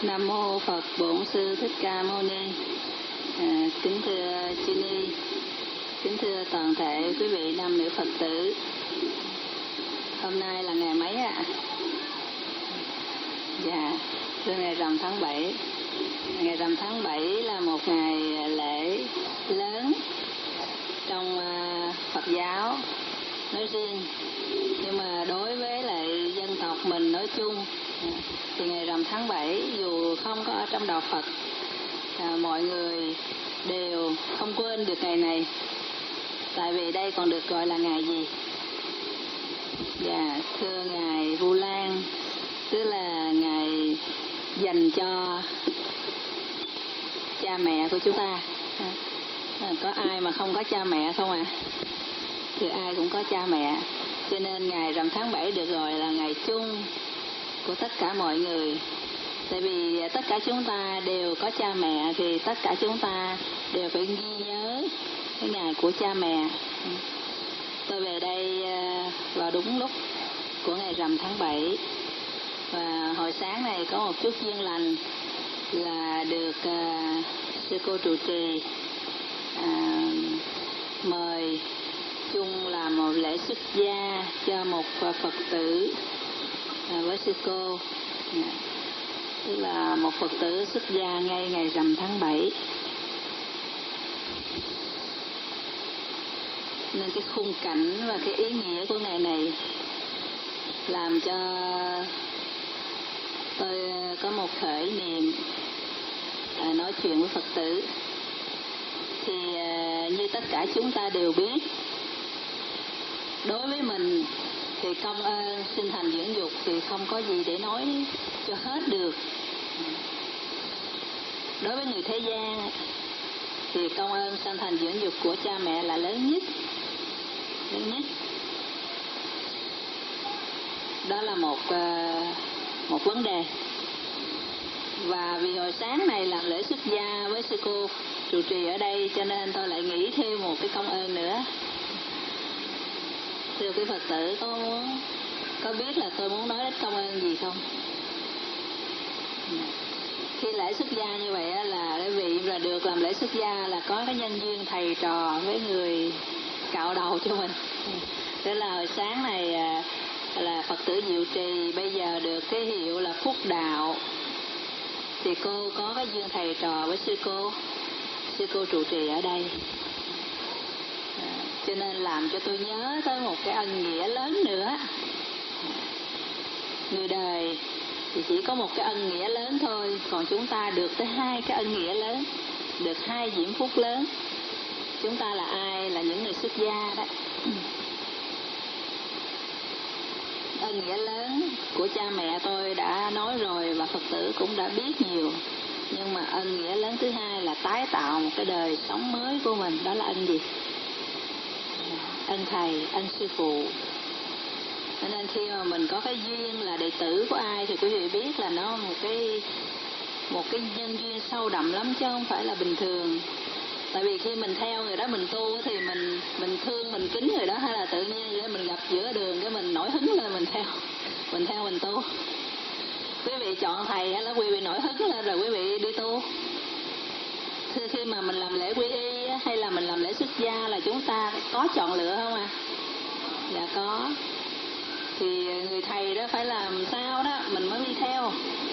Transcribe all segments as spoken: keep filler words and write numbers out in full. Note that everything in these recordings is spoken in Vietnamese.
Nam mô Phật Bổn Sư Thích Ca Mâu Ni. À, kính thưa Chi Ni, kính thưa toàn thể quý vị nam nữ Phật tử. Hôm nay là ngày mấy ạ? À? Dạ, thưa ngày rằm tháng bảy. Ngày rằm tháng bảy là một ngày lễ lớn trong uh, Phật giáo nói riêng, nhưng mà đối với lại dân tộc mình nói chung thì ngày rằm tháng bảy dù không có ở trong đạo Phật, à, mọi người đều không quên được ngày này. Tại vì đây còn được gọi là ngày gì? Dạ, thưa ngài Vu Lan, tức là ngày dành cho cha mẹ của chúng ta. À, có ai mà không có cha mẹ không ạ? À? Thì ai cũng có cha mẹ, cho nên ngày rằm tháng bảy được gọi là ngày chung của tất cả mọi người. Tại vì tất cả chúng ta đều có cha mẹ, thì tất cả chúng ta đều phải ghi nhớ cái ngày của cha mẹ. Tôi về đây vào đúng lúc của ngày rằm tháng bảy, và hồi sáng này có một chút duyên lành là được uh, sư cô trụ trì uh, mời chung làm một lễ xuất gia cho một Phật tử uh, với sư cô. Uh, tức là một Phật tử xuất gia ngay ngày rằm tháng bảy. Nên cái khung cảnh và cái ý nghĩa của ngày này làm cho tôi có một khởi niệm à, nói chuyện với Phật tử. Thì à, như tất cả chúng ta đều biết, đối với mình thì công ơn sinh thành dưỡng dục thì không có gì để nói cho hết được. Đối với người thế gian thì công ơn sinh thành dưỡng dục của cha mẹ là lớn nhất, lớn nhất. Đó là một một vấn đề. Và vì hồi sáng này làm lễ xuất gia với sư cô trụ trì ở đây, cho nên tôi lại nghĩ thêm một cái công ơn nữa. Thưa quý Phật tử, có muốn có biết là tôi muốn nói đến công ơn gì không? Khi lễ xuất gia như vậy là quý vị là được làm lễ xuất gia là có cái nhân duyên thầy trò với người cạo đầu cho mình. Tức là hồi sáng này là Phật tử Diệu Trì bây giờ được cái hiệu là Phúc Đạo, thì cô có cái duyên thầy trò với sư cô sư cô trụ trì ở đây. À, cho nên làm cho tôi nhớ tới một cái ân nghĩa lớn nữa. Người đời thì chỉ có một cái ân nghĩa lớn thôi, còn chúng ta được tới hai cái ân nghĩa lớn, được hai diễm phúc lớn. Chúng ta là ai? Là những người xuất gia đó. Ân nghĩa lớn của cha mẹ tôi đã nói rồi và Phật tử cũng đã biết nhiều. Nhưng mà ân nghĩa lớn thứ hai là tái tạo một cái đời sống mới của mình. Đó là ân gì? Ân thầy, ân sư phụ. Cho nên khi mà mình có cái duyên là đệ tử của ai thì quý vị biết là nó một cái một cái nhân duyên sâu đậm lắm, chứ không phải là bình thường. Tại vì khi mình theo người đó mình tu thì mình mình thương mình kính người đó, hay là tự nhiên vậy mình gặp giữa đường cái mình nổi hứng lên mình theo mình theo mình tu. Quý vị chọn thầy hay là quý vị nổi hứng lên rồi quý vị đi tu? Thì khi mà mình làm lễ quy y hay là mình làm lễ xuất gia là chúng ta có chọn lựa không à? Dạ có. Thì người thầy đó phải làm sao đó mình mới đi theo.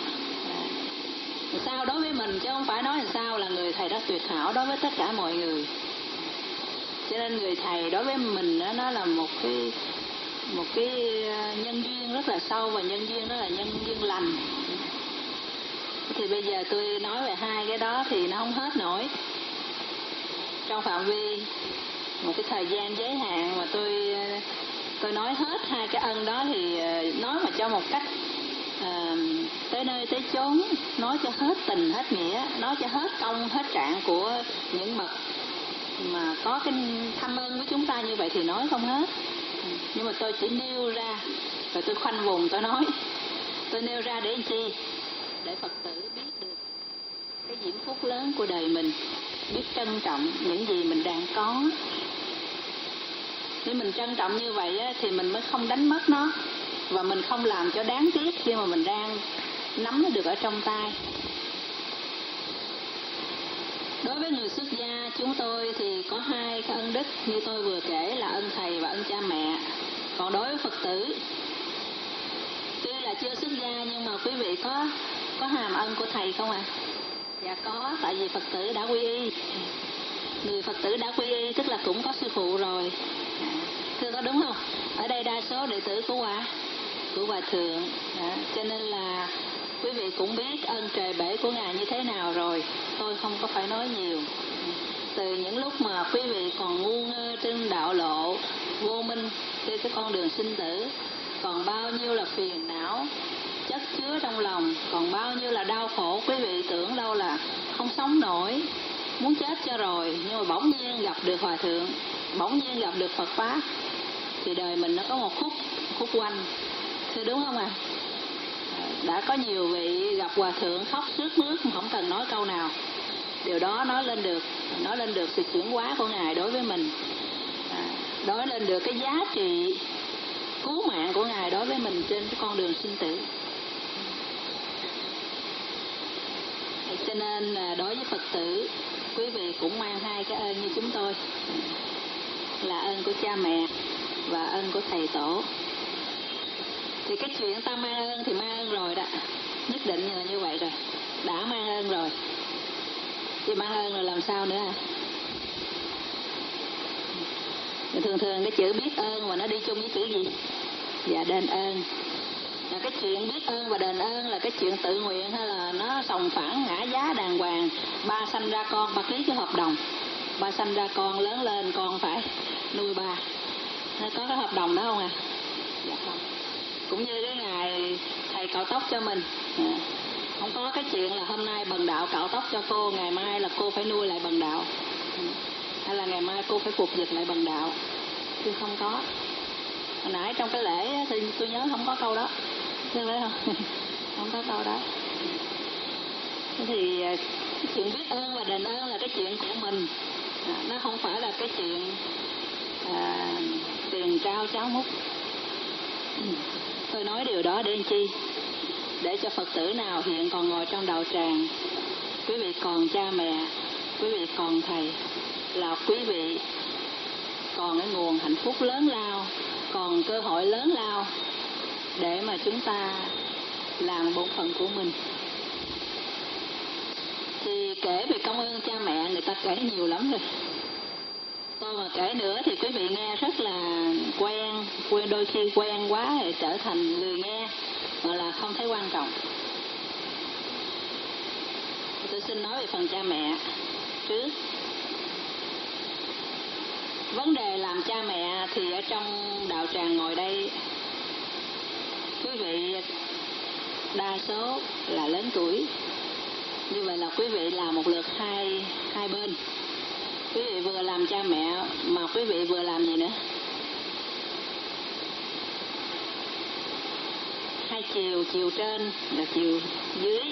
Sao đối với mình chứ không phải nói làm sao là người thầy đó tuyệt hảo đối với tất cả mọi người. Cho nên người thầy đối với mình đó, nó là một cái một cái nhân duyên rất là sâu, và nhân duyên đó là nhân duyên lành. Thì bây giờ tôi nói về hai cái đó thì nó không hết nổi. Trong phạm vi một cái thời gian giới hạn mà tôi tôi nói hết hai cái ân đó thì nói mà cho một cách à, tới nơi tới chốn, nói cho hết tình hết nghĩa, nói cho hết công hết trạng của những bậc mà có cái thâm ơn với chúng ta như vậy thì nói không hết. Nhưng mà tôi chỉ nêu ra rồi tôi khoanh vùng tôi nói. Tôi nêu ra để làm chi? Để Phật tử biết được cái diễm phúc lớn của đời mình, biết trân trọng những gì mình đang có. Nếu mình trân trọng như vậy á, thì mình mới không đánh mất nó, và mình không làm cho đáng tiếc khi mà mình đang nắm nó được ở trong tay. Đối với người xuất gia chúng tôi thì có hai cái ân đức như tôi vừa kể là ân thầy và ân cha mẹ. Còn đối với Phật tử, tuy là chưa xuất gia nhưng mà quý vị có có hàm ân của thầy không ạ? À? Dạ có, tại vì Phật tử đã quy y. Người Phật tử đã quy y tức là cũng có sư phụ rồi. Thưa có đúng không? Ở đây đa số đệ tử của Hòa của Hòa thượng, à, cho nên là quý vị cũng biết ơn trời bể của Ngài như thế nào rồi. Tôi không có phải nói nhiều. Từ những lúc mà quý vị còn ngu ngơ trên đạo lộ vô minh trên cái con đường sinh tử, còn bao nhiêu là phiền não chất chứa trong lòng, còn bao nhiêu là đau khổ, quý vị tưởng đâu là không sống nổi, muốn chết cho rồi, nhưng mà bỗng nhiên gặp được Hòa thượng, bỗng nhiên gặp được Phật Pháp, thì đời mình nó có một khúc khúc quanh. Thưa đúng không ạ? À? Đã có nhiều vị gặp Hòa thượng khóc sướt mướt mà không cần nói câu nào. Điều đó nói lên được nói lên được sự chuyển hóa của Ngài đối với mình, à, nói lên được cái giá trị cứu mạng của Ngài đối với mình trên cái con đường sinh tử. Cho nên là đối với Phật tử, quý vị cũng mang hai cái ơn như chúng tôi, là ơn của cha mẹ và ơn của thầy tổ. Thì cái chuyện ta mang ơn thì mang ơn rồi đó, nhất định là như vậy rồi, đã mang ơn rồi. Thì mang ơn rồi làm sao nữa à? Thường thường cái chữ biết ơn mà nó đi chung với chữ gì? Dạ đền ơn. Và cái chuyện biết ơn và đền ơn là cái chuyện tự nguyện hay là nó sòng phẳng ngã giá đàng hoàng? Ba sanh ra con, ba ký cái hợp đồng. Ba sanh ra con lớn lên con phải nuôi ba. Có cái hợp đồng đó không à? Dạ không. Cũng như cái ngày thầy cạo tóc cho mình, à, không có cái chuyện là hôm nay bần đạo cạo tóc cho cô, ngày mai là cô phải nuôi lại bần đạo, hay là ngày mai cô phải phục dịch lại bần đạo. Chứ không có. Hồi nãy trong cái lễ thì tôi nhớ không có câu đó, thấy không? Không có câu đó. Thế thì cái chuyện biết ơn và đền ơn là cái chuyện của mình, à, nó không phải là cái chuyện à, tiền trao cháo múc. Tôi nói điều đó để làm chi? Để cho Phật tử nào hiện còn ngồi trong đạo tràng, quý vị còn cha mẹ, quý vị còn thầy, là quý vị còn cái nguồn hạnh phúc lớn lao, còn cơ hội lớn lao để mà chúng ta làm bổn phận của mình. Thì kể về công ơn cha mẹ người ta kể nhiều lắm rồi. Tôi mà kể nữa thì quý vị nghe rất là quen, quen đôi khi quen quá thì trở thành lười nghe, hoặc là không thấy quan trọng. Tôi xin nói về phần cha mẹ trước. Vấn đề làm cha mẹ thì ở trong đạo tràng ngồi đây, quý vị đa số là lớn tuổi. Như vậy là quý vị làm một lượt hai, hai bên. Quý vị vừa làm cha mẹ mà quý vị vừa làm gì nữa? Hai chiều, chiều trên và chiều dưới.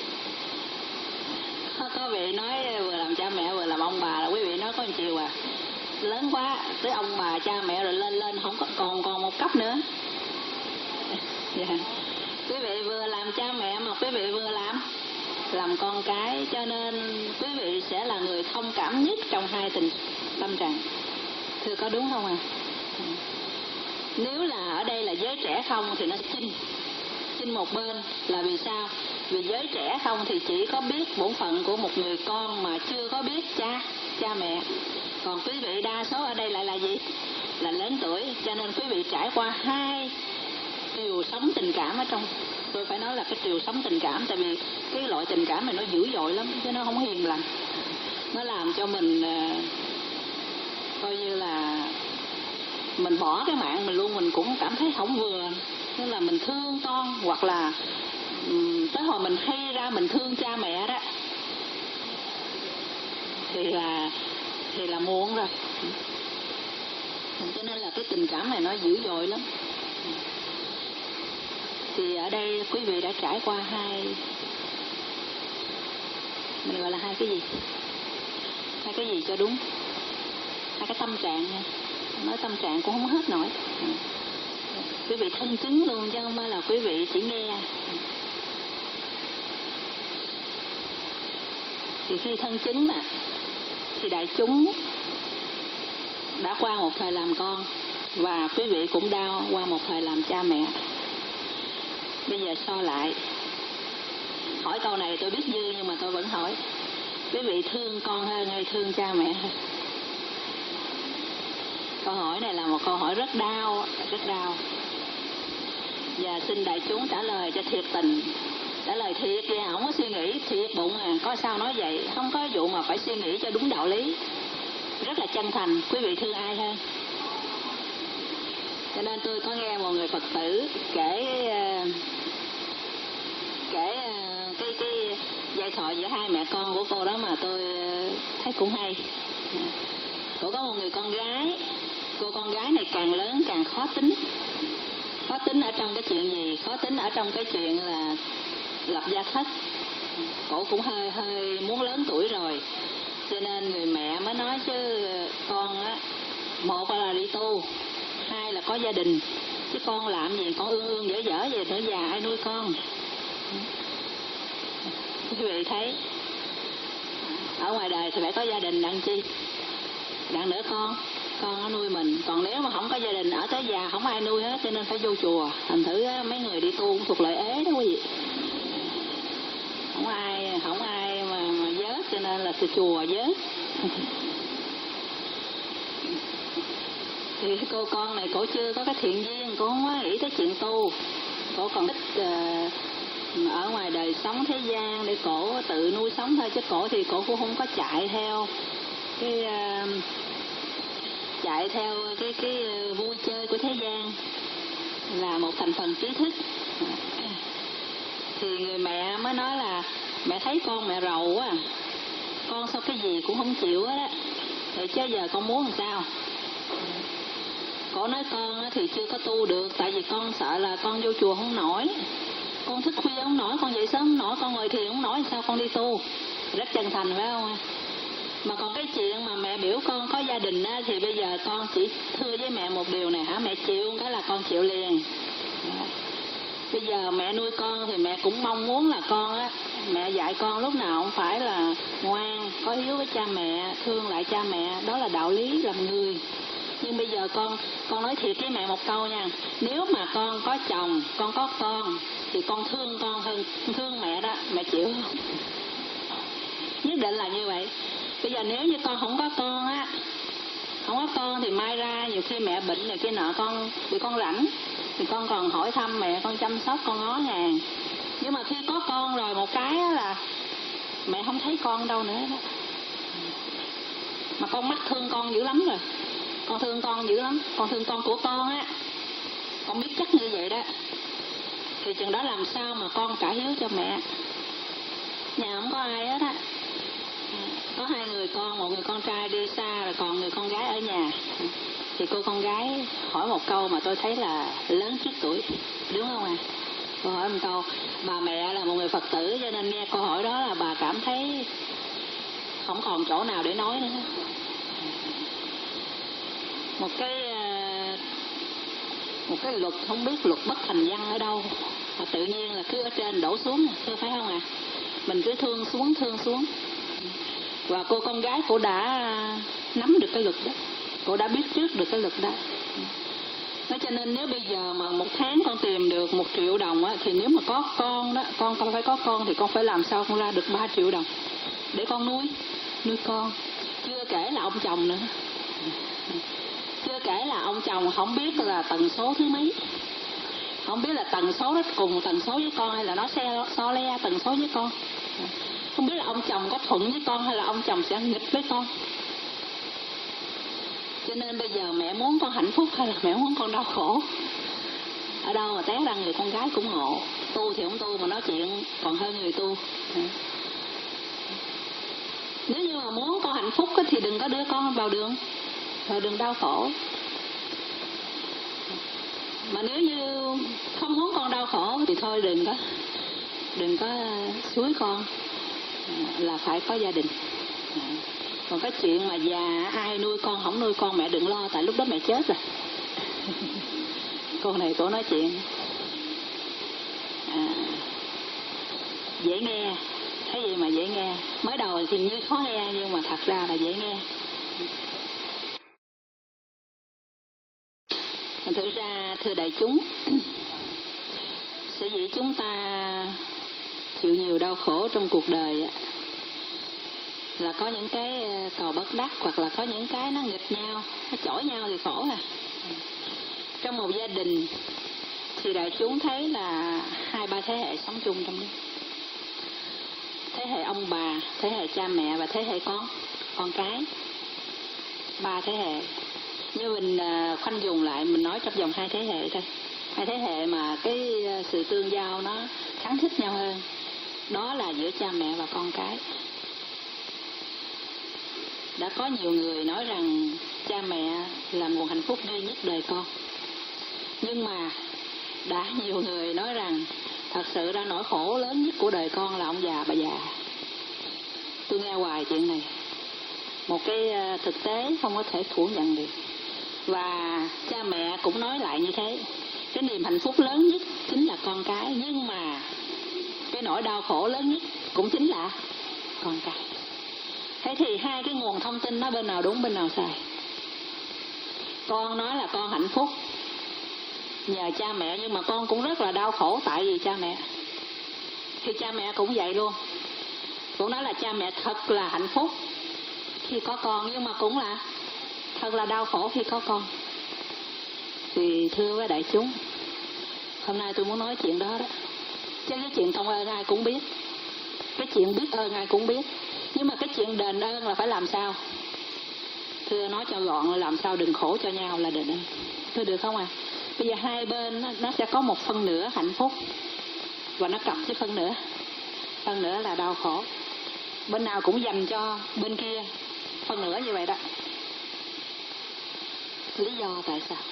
Có vị nói vừa làm cha mẹ vừa làm ông bà là quý vị nói có một chiều à. Lớn quá, tới ông bà cha mẹ rồi lên lên không có, còn còn một cấp nữa. Yeah. Quý vị vừa làm cha mẹ mà quý vị vừa làm làm con cái, cho nên quý vị sẽ là người thông cảm nhất trong hai tình tâm trạng. Thưa có đúng không à? Nếu là ở đây là giới trẻ không thì nó chinh chinh một bên, là vì sao? Vì giới trẻ không thì chỉ có biết bổn phận của một người con mà chưa có biết cha cha mẹ. Còn quý vị đa số ở đây lại là gì? Là lớn tuổi, cho nên quý vị trải qua hai triều sống tình cảm ở trong. Tôi phải nói là cái triều sống tình cảm, tại vì cái loại tình cảm này nó dữ dội lắm, chứ nó không hiền lành. Nó làm cho mình uh, coi như là mình bỏ cái mạng mình luôn, mình cũng cảm thấy không vừa. Tức là mình thương con, hoặc là um, tới hồi mình hay ra mình thương cha mẹ đó, thì là thì là muộn rồi. Cho nên là cái tình cảm này nó dữ dội lắm. Thì ở đây quý vị đã trải qua hai, mình gọi là hai cái gì? Hai cái gì cho đúng? Hai cái tâm trạng nha. Nói tâm trạng cũng không hết nổi. Quý vị thân chứng luôn chứ không phải là quý vị chỉ nghe. Thì khi thân chứng nè, thì đại chúng đã qua một thời làm con, và quý vị cũng đau qua một thời làm cha mẹ. Bây giờ so lại, hỏi câu này tôi biết dư nhưng mà tôi vẫn hỏi, quý vị thương con hơn hay thương cha mẹ hơn? Câu hỏi này là một câu hỏi rất đau, rất đau. Và xin đại chúng trả lời cho thiệt tình, trả lời thiệt vậy, không có suy nghĩ thiệt bụng à, có sao nói vậy, không có vụ mà phải suy nghĩ cho đúng đạo lý. Rất là chân thành, quý vị thương ai hơn? Cho nên tôi có nghe một người Phật tử kể kể cái cái giai thoại giữa hai mẹ con của cô đó mà tôi thấy cũng hay. Cô có một người con gái, cô con gái này càng lớn càng khó tính. Khó tính ở trong cái chuyện gì? Khó tính ở trong cái chuyện là lập gia thất. Cổ cũng hơi hơi muốn lớn tuổi rồi, cho nên người mẹ mới nói chứ con á, một là đi tu, hai là có gia đình, chứ con làm gì con ương ương dở dở về nữa già ai nuôi con. Quý vị thấy ở ngoài đời thì phải có gia đình đặng chi, đặng nữa con con nó nuôi mình. Còn nếu mà không có gia đình ở tới già không ai nuôi hết, cho nên phải vô chùa. Thành thử mấy người đi tu cũng thuộc lợi ế đó quý vị, không ai không ai mà, mà vớt, cho nên là chùa vớt. Thì cô con này cổ chưa có cái thiện duyên, cổ không có nghĩ tới chuyện tu, cổ còn thích uh, ở ngoài đời sống thế gian để cổ tự nuôi sống thôi, chứ cổ thì cổ cũng không có chạy theo cái uh, chạy theo cái cái vui chơi của thế gian, là một thành phần trí thức. Thì người mẹ mới nói là mẹ thấy con mẹ rầu quá, con sao cái gì cũng không chịu hết á, thì chứ giờ con muốn làm sao? Cổ nói con thì chưa có tu được, tại vì con sợ là con vô chùa không nổi, con thức khuya không nổi, con dậy sớm không nổi, con ngồi thiền không nổi, sao con đi tu? Rất chân thành phải không? Mà còn cái chuyện mà mẹ biểu con có gia đình á, thì bây giờ con chỉ thưa với mẹ một điều này hả, mẹ chịu cái là con chịu liền. Bây giờ mẹ nuôi con thì mẹ cũng mong muốn là con á, mẹ dạy con lúc nào cũng phải là ngoan, có hiếu với cha mẹ, thương lại cha mẹ, đó là đạo lý làm người. Nhưng bây giờ con con nói thiệt với mẹ một câu nha, nếu mà con có chồng, con có con thì con thương con hơn thương mẹ đó, mẹ chịu không? Nhất định là như vậy. Bây giờ nếu như con không có con á, không có con thì mai ra nhiều khi mẹ bệnh này kia nọ, con bị con rảnh thì con còn hỏi thăm mẹ, con chăm sóc, con ngó ngàng. Nhưng mà khi có con rồi một cái là mẹ không thấy con đâu nữa đó. Mà con mắc thương con dữ lắm rồi, con thương con dữ lắm, con thương con của con á, con biết chắc như vậy đó. Thì chừng đó làm sao mà con trả hiếu cho mẹ? Nhà không có ai hết á, có hai người con, một người con trai đi xa rồi còn người con gái ở nhà. Thì cô con gái hỏi một câu mà tôi thấy là lớn trước tuổi, đúng không ạ? À? Cô hỏi một câu, bà mẹ là một người Phật tử cho nên nghe câu hỏi đó là bà cảm thấy không còn chỗ nào để nói nữa. Một cái một cái luật, không biết luật bất thành văn ở đâu mà tự nhiên là cứ ở trên đổ xuống, thưa phải không ạ? À? Mình cứ thương xuống thương xuống. Và cô con gái cô đã nắm được cái luật đó, cô đã biết trước được cái luật đó. Nói cho nên nếu bây giờ mà một tháng con tìm được một triệu đồng á, thì nếu mà có con đó, con con phải có con thì con phải làm sao con ra được ba triệu đồng để con nuôi nuôi con. Chưa kể là ông chồng nữa, chưa kể là ông chồng không biết là tần số thứ mấy, không biết là tần số đó cùng tần số với con hay là nó xe so le tần số với con, không biết là ông chồng có thuận với con hay là ông chồng sẽ nghịch với con. Cho nên bây giờ mẹ muốn con hạnh phúc hay là mẹ muốn con đau khổ? Ở đâu mà té ra người con gái cũng ngộ, tu thì không tu mà nói chuyện còn hơn người tu. Nếu như mà muốn con hạnh phúc thì đừng có đưa con vào đường, rồi đừng đau khổ. Mà nếu như không muốn con đau khổ thì thôi đừng có đừng có xúi con là phải có gia đình. Còn cái chuyện mà già ai nuôi con không nuôi con mẹ đừng lo, tại lúc đó mẹ chết rồi. Cô này cô nói chuyện à, dễ nghe Cái gì mà dễ nghe, mới đầu thì như khó nghe nhưng mà thật ra là dễ nghe. Thực ra thưa đại chúng, sở dĩ chúng ta chịu nhiều đau khổ trong cuộc đời là có những cái cầu bất đắc, hoặc là có những cái nó nghịch nhau, nó chổi nhau thì khổ à. Trong một gia đình thì đại chúng thấy là hai ba thế hệ sống chung trong đó. Thế hệ ông bà, thế hệ cha mẹ và thế hệ con, con cái. Ba thế hệ. Như mình khoanh dùng lại, mình nói trong vòng hai thế hệ thôi. Hai thế hệ mà cái sự tương giao nó khăng khít nhau hơn. Đó là giữa cha mẹ và con cái. Đã có nhiều người nói rằng cha mẹ là nguồn hạnh phúc duy nhất đời con. Nhưng mà đã nhiều người nói rằng thật sự ra nỗi khổ lớn nhất của đời con là ông già bà già. Tôi nghe hoài chuyện này. Một cái thực tế không có thể phủ nhận được. Và cha mẹ cũng nói lại như thế. Cái niềm hạnh phúc lớn nhất chính là con cái. Nhưng mà cái nỗi đau khổ lớn nhất cũng chính là con cái. Thế thì hai cái nguồn thông tin nó bên nào đúng bên nào sai? Con nói là con hạnh phúc nhờ cha mẹ, nhưng mà con cũng rất là đau khổ tại vì cha mẹ. Thì cha mẹ cũng vậy luôn. Cũng nói là cha mẹ thật là hạnh phúc khi có con, nhưng mà cũng là thật là đau khổ khi có con. Thì thưa với đại chúng, hôm nay tôi muốn nói chuyện đó đó. Chứ cái chuyện công ơn ai cũng biết, cái chuyện biết ơn ai cũng biết. Nhưng mà cái chuyện đền ơn là phải làm sao? Thưa nói cho gọn là làm sao đừng khổ cho nhau là đền ơn. Thưa được không à? Bây giờ hai bên nó sẽ có một phân nửa hạnh phúc và nó cặp với phân nửa. Phân nửa là đau khổ. Bên nào cũng dành cho bên kia phân nửa như vậy đó. Lý do tại sao?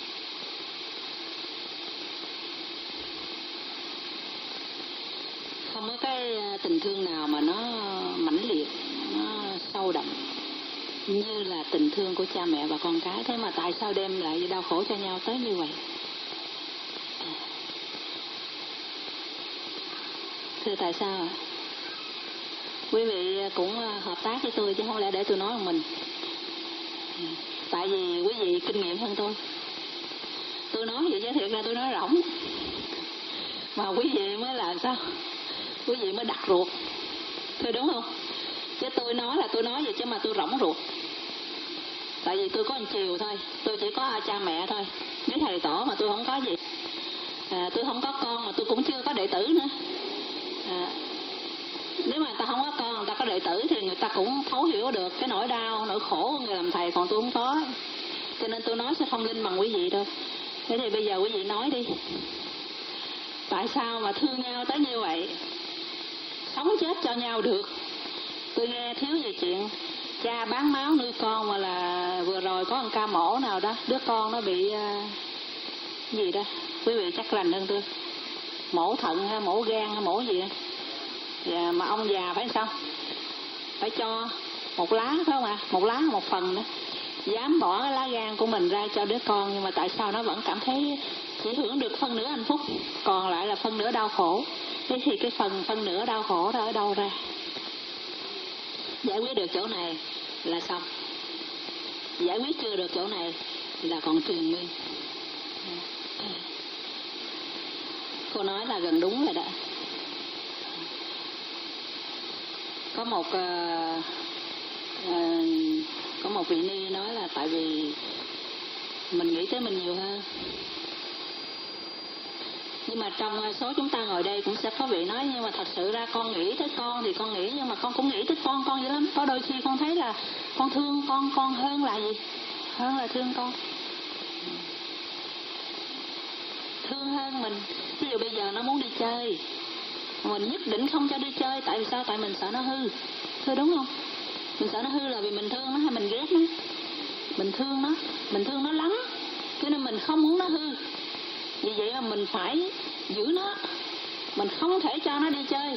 Không có cái tình thương nào mà nó mãnh liệt, nó sâu đậm như là tình thương của cha mẹ và con cái. Thế mà tại sao đem lại đau khổ cho nhau tới như vậy? Thưa tại sao ạ? Quý vị cũng hợp tác với tôi chứ không lẽ để tôi nói một mình. Tại vì quý vị kinh nghiệm hơn tôi. Tôi nói vậy chứ thiệt ra tôi nói rỗng. Mà quý vị mới làm sao? Quý vị mới đặt ruột. Thưa đúng không? Chứ tôi nói là tôi nói vậy chứ mà tôi rỗng ruột. Tại vì tôi có một chiều thôi. Tôi chỉ có cha mẹ thôi. Với thầy tổ mà tôi không có gì. À, tôi không có con mà tôi cũng chưa có đệ tử nữa. À, nếu mà người ta không có con, người ta có đệ tử thì người ta cũng thấu hiểu được cái nỗi đau, nỗi khổ của người làm thầy, còn tôi không có. Cho nên tôi nói sẽ không linh bằng quý vị đâu. Thế thì bây giờ quý vị nói đi. Tại sao mà thương nhau tới như vậy? Sống chết cho nhau được. Tôi nghe thiếu gì chuyện cha bán máu nuôi con, mà là vừa rồi có một ca mổ nào đó, đứa con nó bị uh, gì đó, quý vị chắc rành hơn tôi. Mổ thận hay mổ gan hay mổ gì đó. Và mà ông già phải sao? Phải cho một lá phải không ạ? À? Một lá một phần nữa. Dám bỏ cái lá gan của mình ra cho đứa con, nhưng mà tại sao nó vẫn cảm thấy chỉ hưởng được phân nửa hạnh phúc, còn lại là phân nửa đau khổ. Thế thì cái phần phân nửa đau khổ đó ở đâu ra? Giải quyết được chỗ này là xong. Giải quyết chưa được chỗ này là còn triền miên. Cô nói là gần đúng rồi đó. Có một uh, uh, có một vị ni nói là tại vì mình nghĩ tới mình nhiều hơn. Nhưng mà trong số chúng ta ngồi đây cũng sẽ có vị nói, nhưng mà thật sự ra con nghĩ tới con thì con nghĩ, nhưng mà con cũng nghĩ tới con con dữ lắm. Có đôi khi con thấy là con thương con con hơn là gì? Hơn là thương con. Thương hơn mình. Ví dụ bây giờ nó muốn đi chơi, mình nhất định không cho đi chơi. Tại vì sao? Tại mình sợ nó hư. Thưa đúng không? Mình sợ nó hư là vì mình thương nó hay mình ghét nó? Mình thương nó. Mình thương nó lắm. Cho nên mình không muốn nó hư. Vì vậy mà mình phải giữ nó. Mình không thể cho nó đi chơi.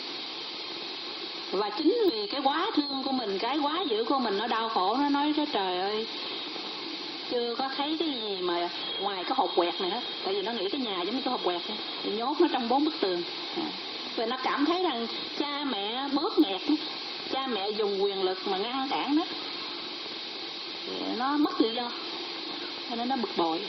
Và chính vì cái quá thương của mình, cái quá dữ của mình, nó đau khổ. Nó nói trời ơi, chưa có thấy cái gì mà ngoài cái hộp quẹt này hết. Tại vì nó nghĩ cái nhà giống như cái hộp quẹt này, thì nhốt nó trong bốn bức tường. Và nó cảm thấy rằng cha mẹ cha mẹ dùng quyền lực mà ngăn cản nó, thì nó mất tự do, cho nên nó bực bội.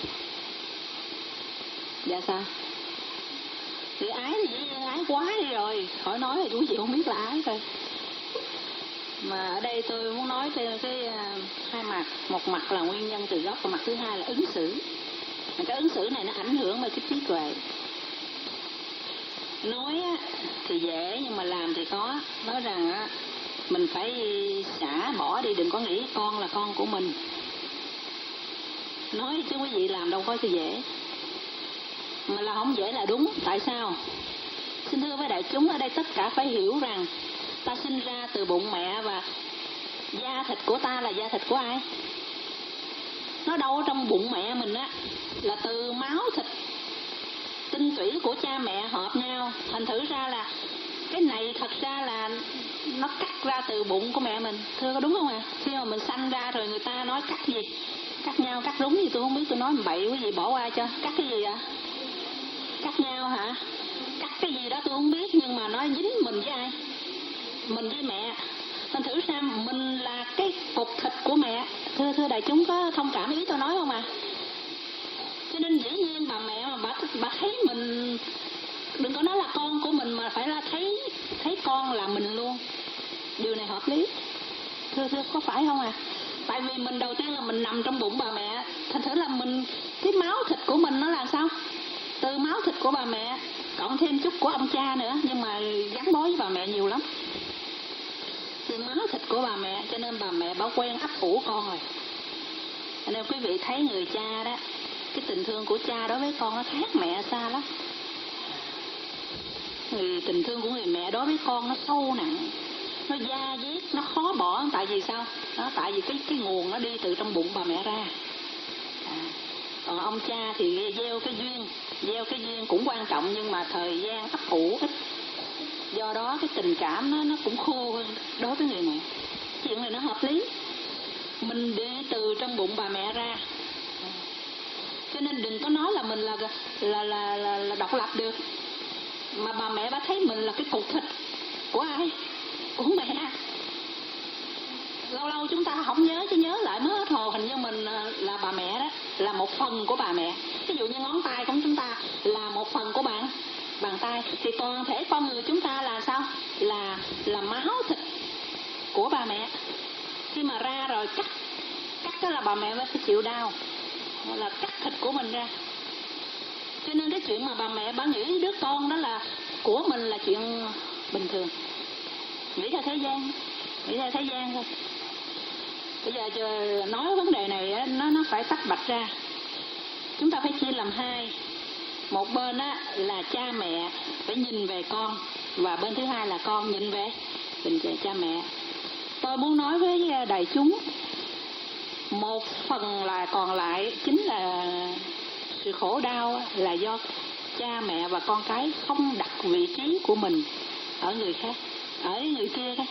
Dạ sao? Thì ái thì dĩ nhiên ái quá đi rồi, khỏi nói là chú chị không biết là ái thôi. Mà ở đây tôi muốn nói theo cái uh, hai mặt. Một mặt là nguyên nhân từ gốc, và mặt thứ hai là ứng xử. Mà cái ứng xử này nó ảnh hưởng vào cái trí tuệ. Nói á, thì dễ nhưng mà làm thì khó. Nói rằng á, mình phải xả bỏ đi, đừng có nghĩ con là con của mình. Nói chứ quý vị làm đâu có cho dễ. Mà là không dễ là đúng. Tại sao? Xin thưa với đại chúng, ở đây tất cả phải hiểu rằng ta sinh ra từ bụng mẹ, và da thịt của ta là da thịt của ai? Nó đâu ở trong bụng mẹ mình á, là từ máu thịt tinh tủy của cha mẹ hợp nhau. Thành thử ra là cái này thật ra là nó cắt ra từ bụng của mẹ mình. Thưa có đúng không ạ? À? Khi mà mình sanh ra rồi người ta nói cắt gì? Cắt nhau, cắt đúng gì tôi không biết, tôi nói bậy quý vị bỏ qua cho. Cắt cái gì ạ? À? Cắt nhau hả? Cắt cái gì đó tôi không biết, nhưng mà nó dính mình với ai? Mình với mẹ. Thành thử ra mình là cái cục thịt của mẹ. Thưa thưa đại chúng có thông cảm ý tôi nói không à? Cho nên dĩ nhiên bà mẹ mà bà, bà thấy mình, đừng có nói là con của mình, mà phải là thấy thấy con là mình luôn. Điều này hợp lý. Thưa thưa có phải không à? Tại vì mình đầu tiên là mình nằm trong bụng bà mẹ. Thành thử là mình, cái máu thịt của mình nó là sao? Từ máu thịt của bà mẹ, cộng thêm chút của ông cha nữa, nhưng mà gắn bó với bà mẹ nhiều lắm. Từ máu thịt của bà mẹ, cho nên bà mẹ bà quen ấp ủ con rồi. Cho nên quý vị thấy người cha đó, cái tình thương của cha đối với con nó khác mẹ xa lắm. Người tình thương của người mẹ đối với con nó sâu nặng, nó da diết, nó khó bỏ. Tại vì sao? Đó, tại vì cái cái nguồn nó đi từ trong bụng bà mẹ ra. À, còn ông cha thì gieo cái duyên, gieo cái duyên cũng quan trọng, nhưng mà thời gian ấp ủ ít. Do đó cái tình cảm nó nó cũng khô hơn đối với người mẹ. Chuyện này nó hợp lý. Mình đi từ trong bụng bà mẹ ra, cho nên đừng có nói là mình là là là là, là độc lập được. Mà bà mẹ bà thấy mình là cái cục thịt của ai? Của mẹ. Lâu lâu chúng ta không nhớ, chứ nhớ lại mới hết hồ. Hình như mình là bà mẹ đó, là một phần của bà mẹ. Ví dụ như ngón tay của chúng ta là một phần của bạn bàn tay, thì toàn thể con người chúng ta là sao? Là là máu thịt của bà mẹ. Khi mà ra rồi cắt cắt đó là bà mẹ mới phải chịu đau, là cắt thịt của mình ra. Cho nên cái chuyện mà bà mẹ bà nghĩ đứa con đó là của mình là chuyện bình thường. Nghĩ theo thế gian, nghĩ theo thế gian thôi. Bây giờ chờ nói vấn đề này nó nó phải tách bạch ra. Chúng ta phải chia làm hai. Một bên á là cha mẹ phải nhìn về con, và bên thứ hai là con nhìn về nhìn về cha mẹ. Tôi muốn nói với đại chúng, một phần là còn lại chính là sự khổ đau là do cha mẹ và con cái không đặt vị trí của mình ở người khác, ở người kia đó.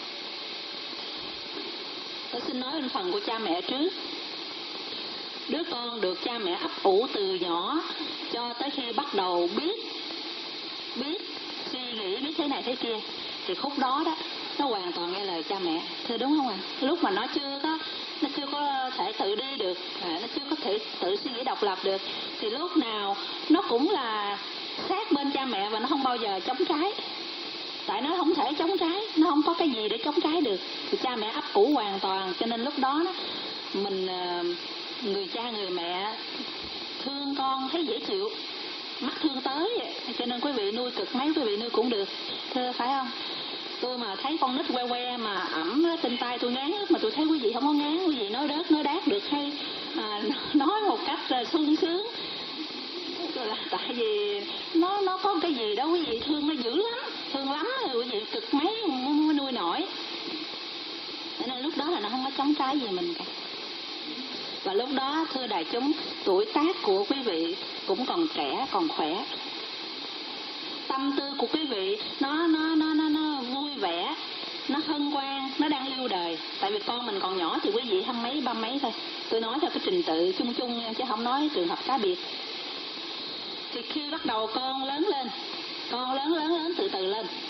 Tôi xin nói bên phần của cha mẹ trước. Đứa con được cha mẹ ấp ủ từ nhỏ cho tới khi bắt đầu biết biết suy nghĩ, biết thế này thế kia, thì khúc đó đó nó hoàn toàn nghe lời cha mẹ. Thưa đúng không ạ? À? Lúc mà nó chưa có nó chưa có thể tự đi được, à, nó chưa có thể tự suy nghĩ độc lập được, thì lúc nào nó cũng là sát bên cha mẹ, và nó không bao giờ chống trái. Tại nó không thể chống trái, nó không có cái gì để chống trái được, thì cha mẹ ấp ủ hoàn toàn. Cho nên lúc đó, đó mình người cha người mẹ thương con thấy dễ chịu, mắt thương tới. Cho nên quý vị nuôi cực mấy quý vị nuôi cũng được. Thưa phải không? Tôi mà thấy con nít que que mà ẩm trên tay tôi ngán, mà tôi thấy quý vị không có ngán, quý vị nói đớt nói đát được hay, à, nói một cách sung sướng, là tại vì nó nó có cái gì đó quý vị thương nó dữ lắm, thương lắm rồi quý vị cực mấy mới nuôi nổi. Cho nên lúc đó là nó không có chống trái gì mình cả. Và lúc đó thưa đại chúng, tuổi tác của quý vị cũng còn trẻ, còn khỏe. Tâm tư của quý vị nó nó nó nó nó vui vẻ, nó hân hoan, nó đang yêu đời. Tại vì con mình còn nhỏ thì quý vị hăm mấy ba mấy thôi. Tôi nói theo cái trình tự chung chung nha, chứ không nói trường hợp cá biệt. Thì khi bắt đầu con lớn lên, con lớn lớn lớn từ từ lên,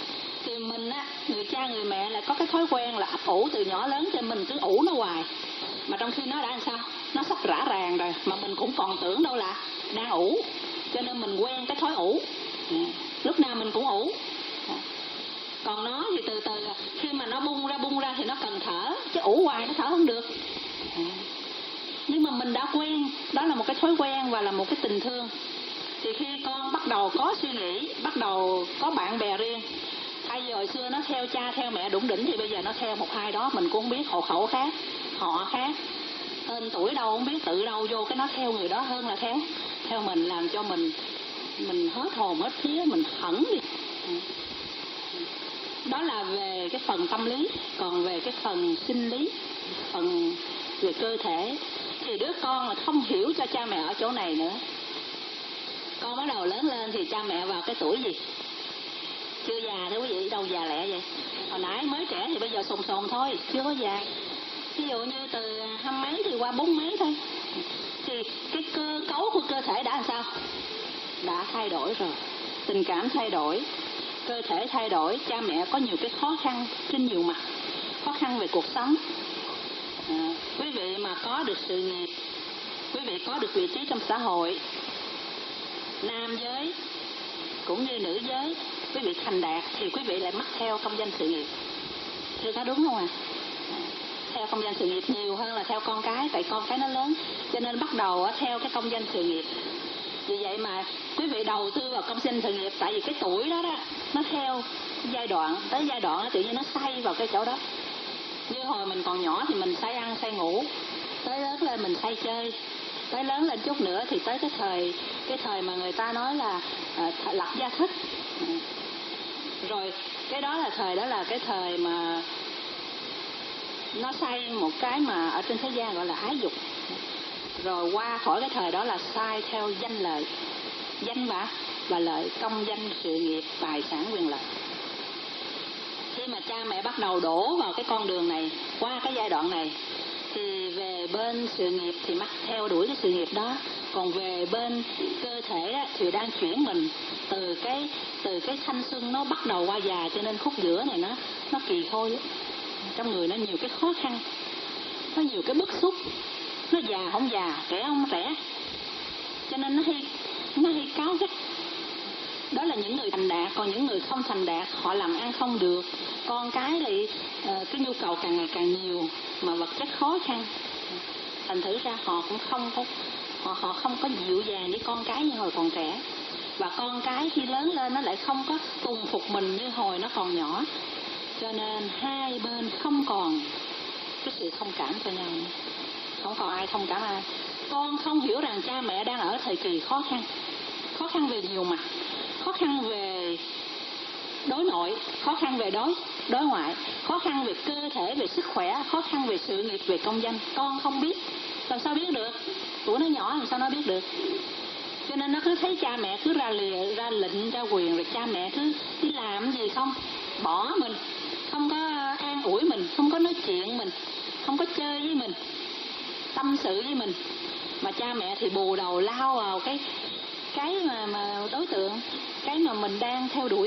Thì mình á, người cha người mẹ là có cái thói quen là ấp ủ từ nhỏ lớn, cho mình cứ ủ nó hoài. Mà trong khi nó đã làm sao, nó sắp rã ràng rồi mà mình cũng còn tưởng đâu là đang ủ, cho nên mình quen cái thói ủ, lúc nào mình cũng ủ. Còn nó thì từ từ khi mà nó bung ra bung ra thì nó cần thở, chứ ủ hoài nó thở không được. Nhưng mà mình đã quen, đó là một cái thói quen và là một cái tình thương. Thì khi con bắt đầu có suy nghĩ, bắt đầu có bạn bè riêng, thay vì hồi xưa nó theo cha theo mẹ đủng đỉnh, thì bây giờ nó theo một hai đó mình cũng không biết, hộ khẩu khác, họ khác, tên tuổi đâu không biết, tự đâu vô cái nó theo người đó hơn là theo theo mình, làm cho mình mình hết hồn hết vía, mình hẳn đi. Đó là về cái phần tâm lý. Còn về cái phần sinh lý, phần về cơ thể, thì đứa con là không hiểu cho cha mẹ ở chỗ này nữa. Con bắt đầu lớn lên thì cha mẹ vào cái tuổi gì? Chưa già thôi quý vị, đâu già lẹ vậy. Hồi nãy mới trẻ thì bây giờ sồn sồn thôi, chưa có già. Ví dụ như từ hai mấy thì qua bốn mấy thôi. Thì cái cơ cấu của cơ thể đã làm sao? Đã thay đổi rồi. Tình cảm thay đổi, cơ thể thay đổi, cha mẹ có nhiều cái khó khăn trên nhiều mặt. Khó khăn về cuộc sống. À, quý vị mà có được sự nghiệp, quý vị có được vị trí trong xã hội, nam giới cũng như nữ giới, quý vị thành đạt thì quý vị lại mắc theo công danh sự nghiệp. Thì có đúng không ạ? À? Theo công danh sự nghiệp nhiều hơn là theo con cái, tại con cái nó lớn, cho nên bắt đầu theo cái công danh sự nghiệp. Vì vậy mà quý vị đầu tư vào công danh sự nghiệp, tại vì cái tuổi đó đó nó theo giai đoạn, tới giai đoạn nó tự nhiên nó say vào cái chỗ đó. Như hồi mình còn nhỏ thì mình say ăn say ngủ, tới lớn lên mình say chơi, tới lớn lên chút nữa thì tới cái thời cái thời mà người ta nói là uh, lập gia thất. Rồi cái đó là thời đó là cái thời mà nó say một cái mà ở trên thế gian gọi là ái dục. Rồi qua khỏi cái thời đó là sai theo danh lợi, danh và và lợi, công danh sự nghiệp, tài sản quyền lợi. Khi mà cha mẹ bắt đầu đổ vào cái con đường này, qua cái giai đoạn này, thì về bên sự nghiệp thì mắc theo đuổi cái sự nghiệp đó, còn về bên cơ thể đó, thì đang chuyển mình từ cái từ cái thanh xuân nó bắt đầu qua già, cho nên khúc giữa này nó nó kỳ thôi. Trong người nó nhiều cái khó khăn, nó nhiều cái bức xúc, nó già không già, trẻ không trẻ, cho nên nó hay nó hay cáu gắt. Đó là những người thành đạt, còn những người không thành đạt họ làm ăn không được, con cái thì uh, cái nhu cầu càng ngày càng nhiều mà vật chất khó khăn, thành thử ra họ cũng không có họ họ không có dịu dàng với con cái như hồi còn trẻ, và con cái khi lớn lên nó lại không có tùng phục mình như hồi nó còn nhỏ, cho nên hai bên không còn cái sự thông cảm cho nhau nữa. Không còn ai thông cảm ai. Con không hiểu rằng cha mẹ đang ở thời kỳ khó khăn, khó khăn về nhiều mặt, khó khăn về đối nội, khó khăn về đối đối ngoại, khó khăn về cơ thể, về sức khỏe, khó khăn về sự nghiệp, về công danh. Con không biết, làm sao biết được? Tuổi nó nhỏ làm sao nó biết được? Cho nên nó cứ thấy cha mẹ cứ ra lìa, ra lệnh, ra quyền, rồi cha mẹ cứ đi làm gì không, bỏ mình, không có an ủi mình, không có nói chuyện mình, không có chơi với mình, tâm sự với mình, mà cha mẹ thì bù đầu lao vào cái cái mà mà đối tượng, cái mà mình đang theo đuổi.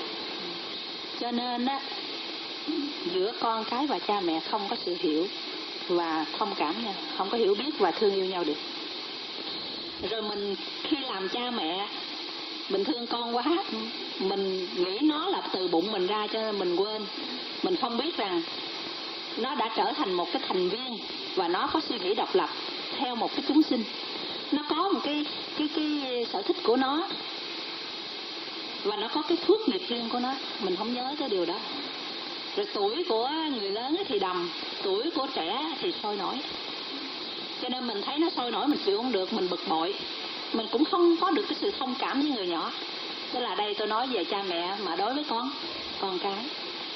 Cho nên á, giữa con cái và cha mẹ không có sự hiểu và thông cảm nhau, không có hiểu biết và thương yêu nhau được. Rồi mình khi làm cha mẹ, mình thương con quá, mình nghĩ nó là từ bụng mình ra, cho nên mình quên, mình không biết rằng nó đã trở thành một cái thành viên và nó có suy nghĩ độc lập theo một cái chúng sinh. Nó có một cái cái cái sở thích của nó và nó có cái phước nghiệp riêng của nó, mình không nhớ cái điều đó. Rồi tuổi của người lớn thì đầm, tuổi của trẻ thì sôi nổi. Cho nên mình thấy nó sôi nổi mình chịu không được, mình bực bội, mình cũng không có được cái sự thông cảm với người nhỏ. Tức là đây tôi nói về cha mẹ mà đối với con con cái.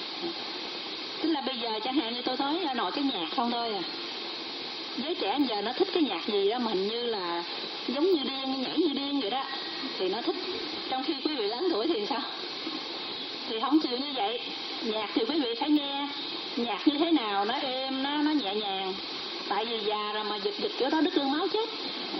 Tức là bây giờ chẳng hạn như tôi nói nội cái nhạc không thôi à. Giới trẻ giờ nó thích cái nhạc gì đó mà hình như là giống như điên, nhảy như điên vậy đó, thì nó thích. Trong khi quý vị lớn tuổi thì sao? Thì không chịu như vậy. Nhạc thì quý vị phải nghe nhạc như thế nào nó êm, nó nó nhẹ nhàng. Tại vì già rồi mà giật giật kiểu đó đứt gân máu chết.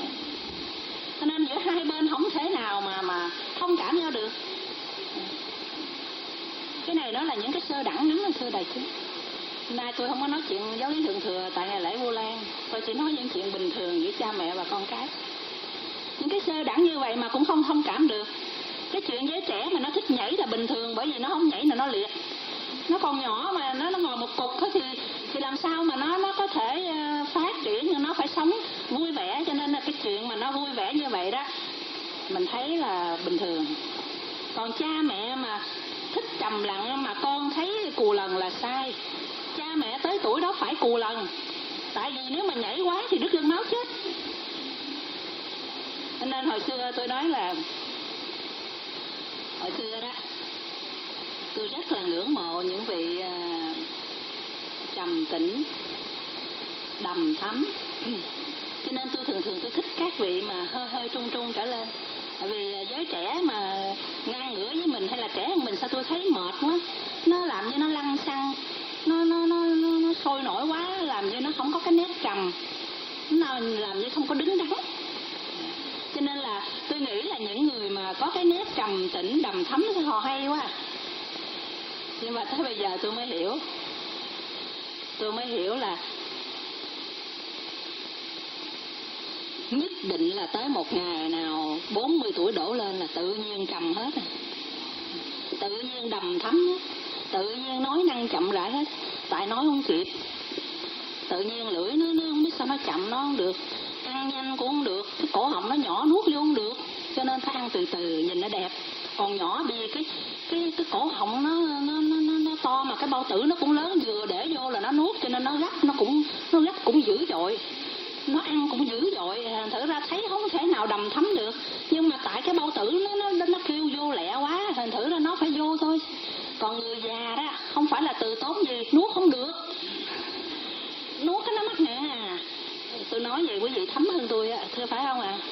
Cho nên giữa hai bên không thể nào mà mà thông cảm nhau được. Cái này đó là những cái sơ đẳng lắm thưa đại chúng. Nay tôi không có nói chuyện giáo lý thượng thừa tại ngày lễ Vu Lan, tôi chỉ nói những chuyện bình thường giữa cha mẹ và con cái. Những cái sơ đẳng như vậy mà cũng không thông cảm được. Cái chuyện giới trẻ mà nó thích nhảy là bình thường, bởi vì nó không nhảy là nó liệt. Nó còn nhỏ mà nó nó ngồi một cục thì thì làm sao mà nó nó có thể uh, phát triển, nó phải sống vui vẻ, cho nên là cái chuyện mà nó vui vẻ như vậy đó mình thấy là bình thường. Còn cha mẹ mà thích trầm lặng mà con thấy cù lần là sai. Cha mẹ tới tuổi đó phải cù lần, tại vì nếu mà nhảy quá thì đứt gân máu chết. Cho nên hồi xưa tôi nói là hồi xưa đó tôi rất là ngưỡng mộ những vị uh, trầm tĩnh, đầm thắm. Cho nên tôi thường thường tôi thích các vị mà hơi hơi trung trung trở lên. Tại vì giới trẻ mà ngang ngửa với mình hay là trẻ hơn mình sao tôi thấy mệt quá. Nó làm như nó lăng xăng, nó nó nó nó, nó sôi nổi quá, làm như nó không có cái nét trầm, nó làm như không có đứng đắn. Cho nên là tôi nghĩ là những người mà có cái nét trầm tĩnh đầm thắm thì họ hay quá. Nhưng mà tới bây giờ tôi mới hiểu, tôi mới hiểu là nhất định là tới một ngày nào bốn mươi tuổi đổ lên là tự nhiên trầm hết, tự nhiên đầm thắm hết, tự nhiên nói năng chậm rãi hết, tại nói không kịp. Tự nhiên lưỡi nó, nó không biết sao nó chậm, nó không được, ăn nhanh cũng không được, cái cổ họng nó nhỏ nuốt vô không được, cho nên phải ăn từ từ nhìn nó đẹp. Còn nhỏ vì cái cái cái cổ họng nó nó nó nó to mà cái bao tử nó cũng lớn, vừa để vô là nó nuốt, cho nên nó gấp nó cũng nó gấp cũng dữ dội, nó ăn cũng dữ dội, thử ra thấy không thể nào đầm thắm được. Nhưng mà tại cái bao tử nó nó nó kêu vô lẹ quá, thành thử ra nó phải vô thôi. Còn người già đó không phải là từ tốn gì, nuốt không được, nuốt cái nó mắc nè. Tôi nói vậy quý vị thấm hơn tôi á, thưa phải không ạ? À?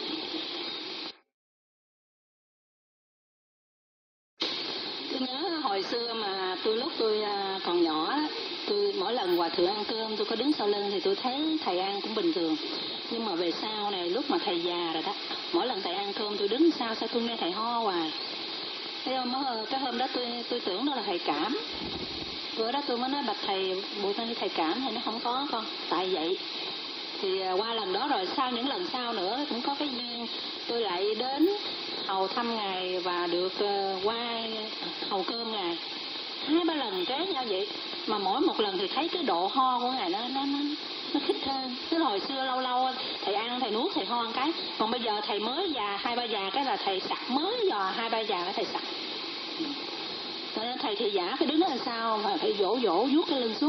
Tôi nhớ hồi xưa mà tôi lúc tôi còn nhỏ, tôi mỗi lần hòa thượng ăn cơm tôi có đứng sau lưng thì tôi thấy thầy ăn cũng bình thường. Nhưng mà về sau này lúc mà thầy già rồi đó, mỗi lần thầy ăn cơm tôi đứng sau sao tôi nghe thầy ho hoài. Cái hôm đó, cái hôm đó tôi tôi tưởng đó là thầy cảm. Bữa đó tôi mới nói bạch thầy, buổi nay thầy cảm thì nó không có con, tại vậy. Thì qua lần đó rồi sau những lần sau nữa cũng có cái duyên tôi lại đến hầu thăm ngài và được uh, qua hầu cơm ngài hai ba lần kế nhau vậy, mà mỗi một lần thì thấy cái độ ho của ngài nó nó nó, nó khích hơn. Chứ hồi xưa lâu lâu thầy ăn thầy nuốt thầy ho một cái, còn bây giờ thầy mới già hai ba già cái là thầy sặc, mới già hai ba già cái thầy sặc. Cho nên thầy thị giả phải đứng đó làm sao mà phải dỗ dỗ vuốt cái lưng xuống.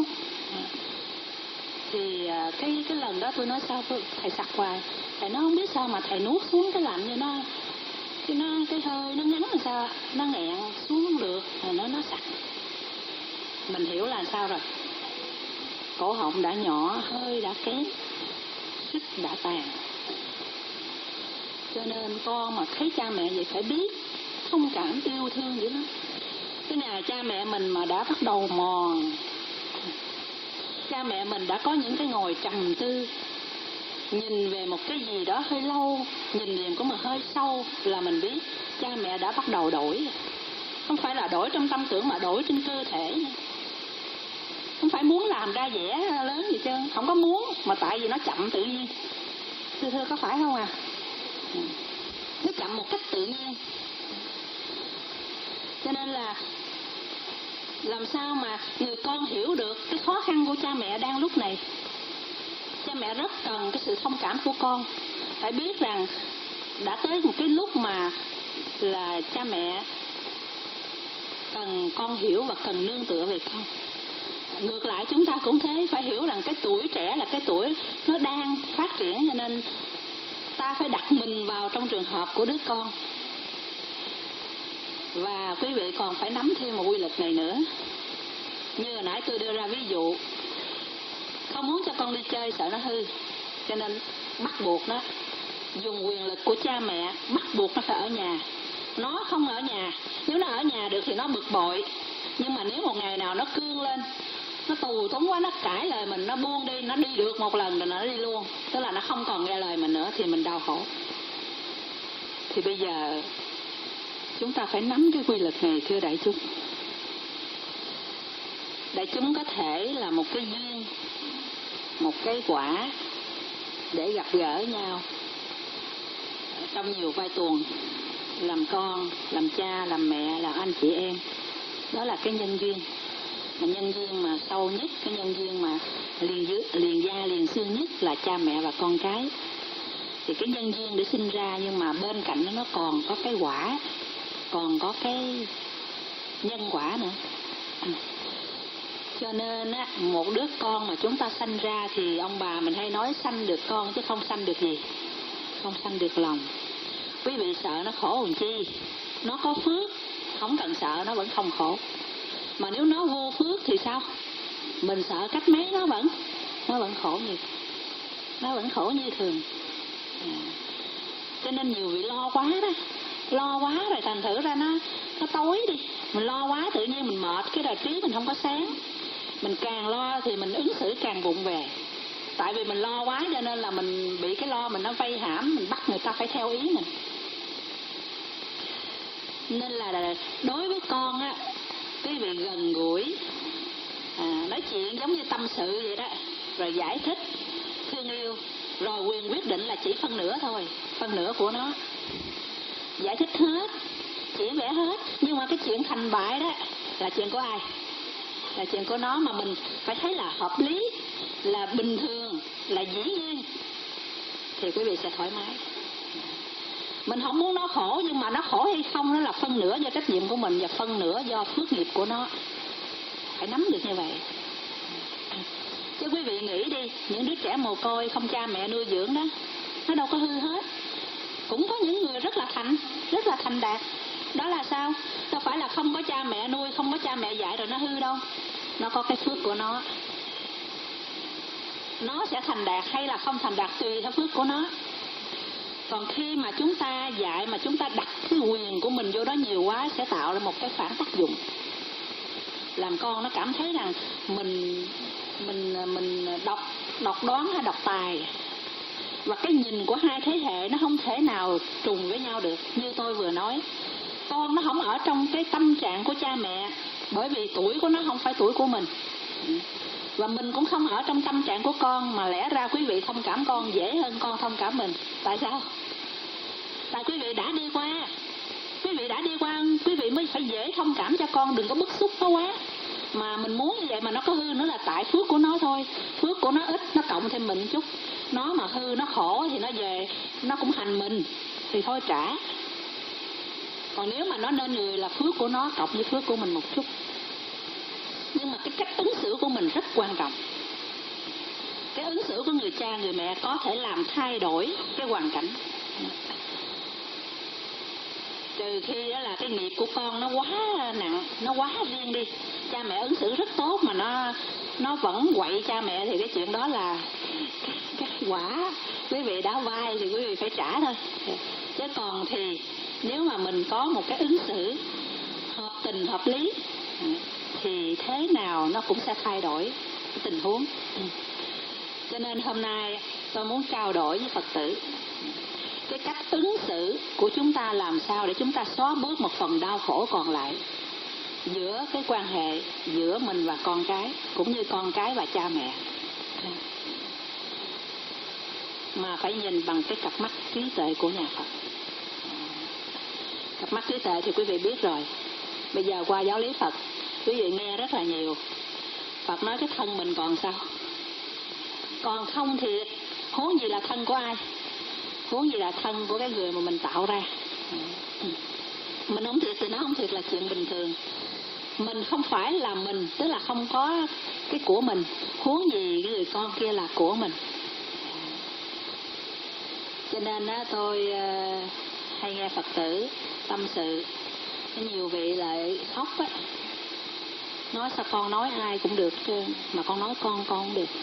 Thì cái cái lần đó tôi nói sao thầy sặc hoài, thầy nói không biết sao mà thầy nuốt xuống cái làm như nó cái nó cái hơi nó ngắn làm sao nó nghẹn xuống không được, rồi nó nó sặc. Mình hiểu là sao rồi, cổ họng đã nhỏ, hơi đã kém, sức đã tàn. Cho nên con mà thấy cha mẹ vậy phải biết thông cảm yêu thương dữ lắm. Cái ngày cha mẹ mình mà đã bắt đầu mòn, cha mẹ mình đã có những cái ngồi trầm tư, nhìn về một cái gì đó hơi lâu, nhìn về cũng mà hơi sâu là mình biết cha mẹ đã bắt đầu đổi. Không phải là đổi trong tâm tưởng mà đổi trên cơ thể. Không phải muốn làm ra vẻ lớn gì trơn, không có muốn, mà tại vì nó chậm tự nhiên. Thưa thưa có phải không à? Nó chậm một cách tự nhiên. Cho nên là làm sao mà người con hiểu được cái khó khăn của cha mẹ đang lúc này. Cha mẹ rất cần cái sự thông cảm của con. Phải biết rằng đã tới một cái lúc mà là cha mẹ cần con hiểu và cần nương tựa về con. Ngược lại chúng ta cũng thế, phải hiểu rằng cái tuổi trẻ là cái tuổi nó đang phát triển, cho nên ta phải đặt mình vào trong trường hợp của đứa con. Và quý vị còn phải nắm thêm một quy luật này nữa. Như hồi nãy tôi đưa ra ví dụ, không muốn cho con đi chơi sợ nó hư, cho nên bắt buộc nó dùng quyền lực của cha mẹ, bắt buộc nó phải ở nhà. Nó không ở nhà, nếu nó ở nhà được thì nó bực bội, nhưng mà nếu một ngày nào nó cương lên, nó tù túng quá, nó cãi lời mình, nó buông đi, nó đi được một lần rồi nó đi luôn, tức là nó không còn nghe lời mình nữa thì mình đau khổ. Thì bây giờ chúng ta phải nắm cái quy luật này thưa đại chúng. đại chúng có thể là một cái duyên, một cái quả để gặp gỡ nhau trong nhiều vai tuần, làm con, làm cha, làm mẹ, làm anh chị em. Đó là cái nhân duyên, mà nhân duyên mà sâu nhất, cái nhân duyên mà liền dưới, liền da liền xương nhất là cha mẹ và con cái. Thì cái nhân duyên để sinh ra, nhưng mà bên cạnh nó nó còn có cái quả, còn có cái nhân quả nữa. À. Cho nên á, một đứa con mà chúng ta sanh ra thì ông bà mình hay nói sanh được con chứ không sanh được gì, không sanh được lòng. Quý vị sợ nó khổ làm chi? Nó có phước, không cần sợ, nó vẫn không khổ. Mà nếu nó vô phước thì sao? Mình sợ cách mấy nó vẫn nó vẫn khổ như nó vẫn khổ như thường. À. Cho nên nhiều vị lo quá đó, lo quá rồi thành thử ra nó nó tối đi. Mình lo quá tự nhiên mình mệt, cái đầu trí mình không có sáng. Mình càng lo thì mình ứng xử càng vụng về. Tại vì mình lo quá cho nên là mình bị cái lo mình nó vây hãm, mình bắt người ta phải theo ý mình. Nên là đối với con á, quý vị gần gũi, à, nói chuyện giống như tâm sự vậy đó, rồi giải thích, thương yêu, rồi quyền quyết định là chỉ phân nửa thôi, phân nửa của nó. Giải thích hết, chỉ vẽ hết, nhưng mà cái chuyện thành bại đó là chuyện của ai? Là chuyện của nó, mà mình phải thấy là hợp lý, là bình thường, là dĩ nhiên, thì quý vị sẽ thoải mái. Mình không muốn nó khổ, nhưng mà nó khổ hay không đó là phân nửa do trách nhiệm của mình và phân nửa do phước nghiệp của nó. Phải nắm được như vậy. Chứ quý vị nghĩ đi, những đứa trẻ mồ côi không cha mẹ nuôi dưỡng đó, nó đâu có hư hết. Cũng có những người rất là thành, rất là thành đạt. Đó là sao? Đâu phải là không có cha mẹ nuôi, không có cha mẹ dạy rồi nó hư đâu. Nó có cái phước của nó. Nó sẽ thành đạt hay là không thành đạt tùy theo phước của nó. Còn khi mà chúng ta dạy mà chúng ta đặt cái quyền của mình vô đó nhiều quá sẽ tạo ra một cái phản tác dụng. Làm con nó cảm thấy rằng mình mình mình độc độc đoán hay độc tài. Và cái nhìn của hai thế hệ nó không thể nào trùng với nhau được. Như tôi vừa nói, con nó không ở trong cái tâm trạng của cha mẹ, bởi vì tuổi của nó không phải tuổi của mình. Và mình cũng không ở trong tâm trạng của con, mà lẽ ra quý vị thông cảm con dễ hơn con thông cảm mình. Tại sao? Tại quý vị đã đi qua, quý vị đã đi qua, quý vị mới phải dễ thông cảm cho con, đừng có bức xúc nó quá. Mà mình muốn như vậy mà nó có hư nữa là tại phước của nó thôi. Phước của nó ít, nó cộng thêm mình chút. Nó mà hư, nó khổ thì nó về, nó cũng hành mình, thì thôi trả. Còn nếu mà nó nên người là phước của nó cộng với phước của mình một chút. Nhưng mà cái cách ứng xử của mình rất quan trọng. Cái ứng xử của người cha, người mẹ có thể làm thay đổi cái hoàn cảnh. Trừ khi đó là cái nghiệp của con nó quá nặng, nó quá riêng đi. Cha mẹ ứng xử rất tốt mà nó nó vẫn quậy cha mẹ thì cái chuyện đó là cái, cái quả. Quý vị đã vai thì quý vị phải trả thôi. Chứ còn thì nếu mà mình có một cái ứng xử hợp tình hợp lý thì thế nào nó cũng sẽ thay đổi cái tình huống. Cho nên hôm nay tôi muốn trao đổi với Phật tử cái cách ứng xử của chúng ta làm sao để chúng ta xóa bớt một phần đau khổ còn lại giữa cái quan hệ giữa mình và con cái, cũng như con cái và cha mẹ. Mà phải nhìn bằng cái cặp mắt trí tuệ của nhà Phật. Cặp mắt trí tuệ thì quý vị biết rồi. Bây giờ qua giáo lý Phật, quý vị nghe rất là nhiều. Phật nói cái thân mình còn sao? Còn không thì huống gì là thân của ai? Huống gì là thân của cái người mà mình tạo ra. Mình không thiệt thì nó không thiệt là chuyện bình thường. Mình không phải là mình, tức là không có cái của mình. Huống gì cái người con kia là của mình. Cho nên á, tôi uh, hay nghe Phật tử tâm sự. Nhiều vị lại khóc á, nói sao con nói ai cũng được chứ, mà con nói con con không được.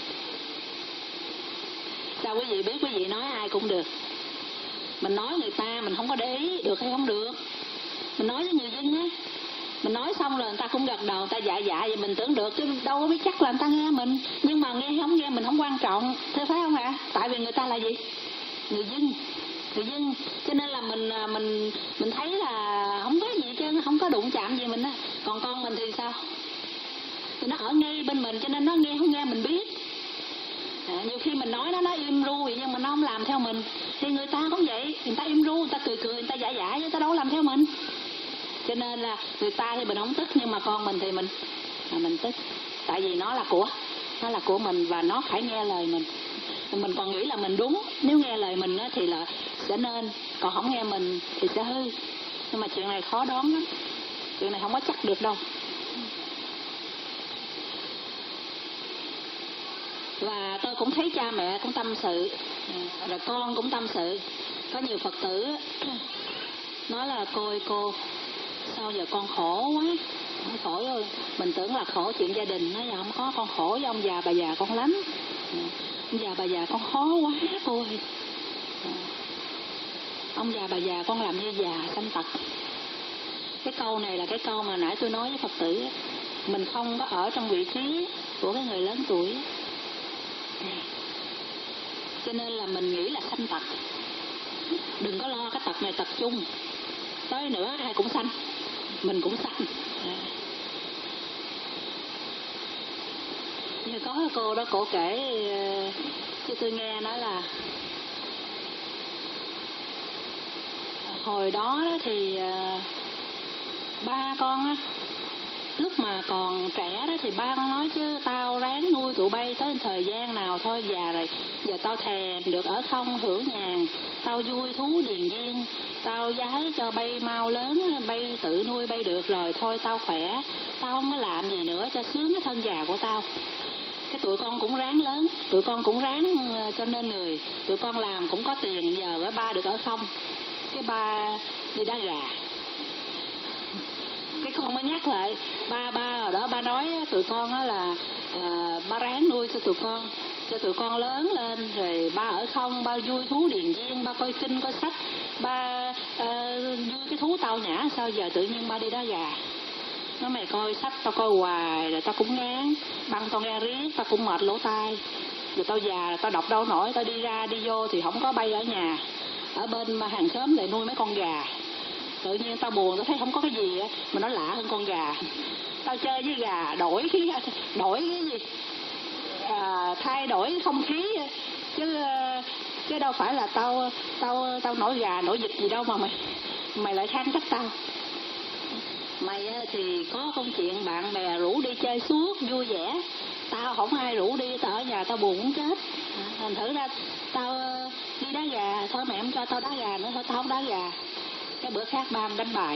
Sao quý vị biết quý vị nói ai cũng được? Mình nói người ta mình không có để ý được hay không được. Mình nói với người dân á, mình nói xong rồi người ta cũng gật đầu, người ta dạ dạ vậy mình tưởng được, chứ đâu có biết chắc là người ta nghe mình. Nhưng mà nghe hay không nghe mình không quan trọng, thế phải không ạ? Tại vì người ta là gì? Người dân, người dân. Cho nên là mình mình mình thấy là không có gì chứ, không có đụng chạm gì mình á. Còn con mình thì sao? thì nó ở ngay bên mình, cho nên nó nghe không nghe mình biết. À, nhiều khi mình nói nó nó im ru vậy, nhưng mà nó không làm theo mình. Thì người ta cũng vậy, người ta im ru, người ta cười cười, người ta giả giả, người ta đâu làm theo mình. Cho nên là người ta thì mình không tức, nhưng mà con mình thì mình à, mình tức. Tại vì nó là của nó là của mình và nó phải nghe lời mình. Mình còn nghĩ là mình đúng, nếu nghe lời mình thì là sẽ nên, còn không nghe mình thì sẽ hư. Nhưng mà chuyện này khó đoán lắm, chuyện này không có chắc được đâu. Và tôi cũng thấy cha mẹ cũng tâm sự, rồi con cũng tâm sự. Có nhiều Phật tử nói là cô ơi cô, sao giờ con khổ quá. Nói khổ rồi, mình tưởng là khổ chuyện gia đình, nói giờ không có, con khổ với ông già bà già con lắm. Ông già bà già con khó quá cô ơi. Ông già bà già con làm như già sanh tật. Cái câu này là cái câu mà nãy tôi nói với Phật tử, mình không có ở trong vị trí của cái người lớn tuổi, cho nên là mình nghĩ là sanh tật. Đừng có lo cái tật này tật chung, tới nữa ai cũng sanh, mình cũng sanh. Như có cái cô đó, cổ kể cho tôi nghe, nói là hồi đó thì ba con á, lúc mà còn trẻ đó thì ba con nói chứ tao ráng nuôi tụi bay tới thời gian nào thôi, già rồi giờ tao thèm được ở không hưởng nhàn, tao vui thú điền viên, tao giái cho bay mau lớn, bay tự nuôi bay được rồi thôi tao khỏe, tao không có làm gì nữa cho sướng cái thân già của tao. Cái tụi con cũng ráng lớn, tụi con cũng ráng cho nên người, tụi con làm cũng có tiền, giờ ba được ở không. Cái ba đi đá gà. Cái con mới nhắc lại, ba ba ở đó ba nói tụi con đó là à, ba ráng nuôi cho tụi con, cho tụi con lớn lên, rồi ba ở không, ba vui thú điền viên, ba coi kinh coi sách, ba uh, vui cái thú tao nhã, sao giờ tự nhiên ba đi đá gà. Nói mày coi sách tao coi hoài rồi tao cũng ngán, băng tao nghe riết tao cũng mệt lỗ tai, rồi tao già tao đọc đâu nổi, tao đi ra đi vô thì không có bay ở nhà, ở bên mà hàng xóm lại nuôi mấy con gà. Tự nhiên tao buồn, tao thấy không có cái gì á mà nó lạ hơn con gà. Tao chơi với gà đổi cái đổi cái gì à, thay đổi không khí chứ chứ đâu phải là tao tao tao nổi gà nổi vịt gì đâu mà mày mày lại than trách tao. Mày thì có công chuyện bạn bè rủ đi chơi suốt vui vẻ, tao không ai rủ đi, tao ở nhà tao buồn muốn chết. Thành thử ra tao đi đá gà, thôi mẹ không cho tao đá gà nữa, thôi tao không đá gà. Cái bữa khác ba đánh bài.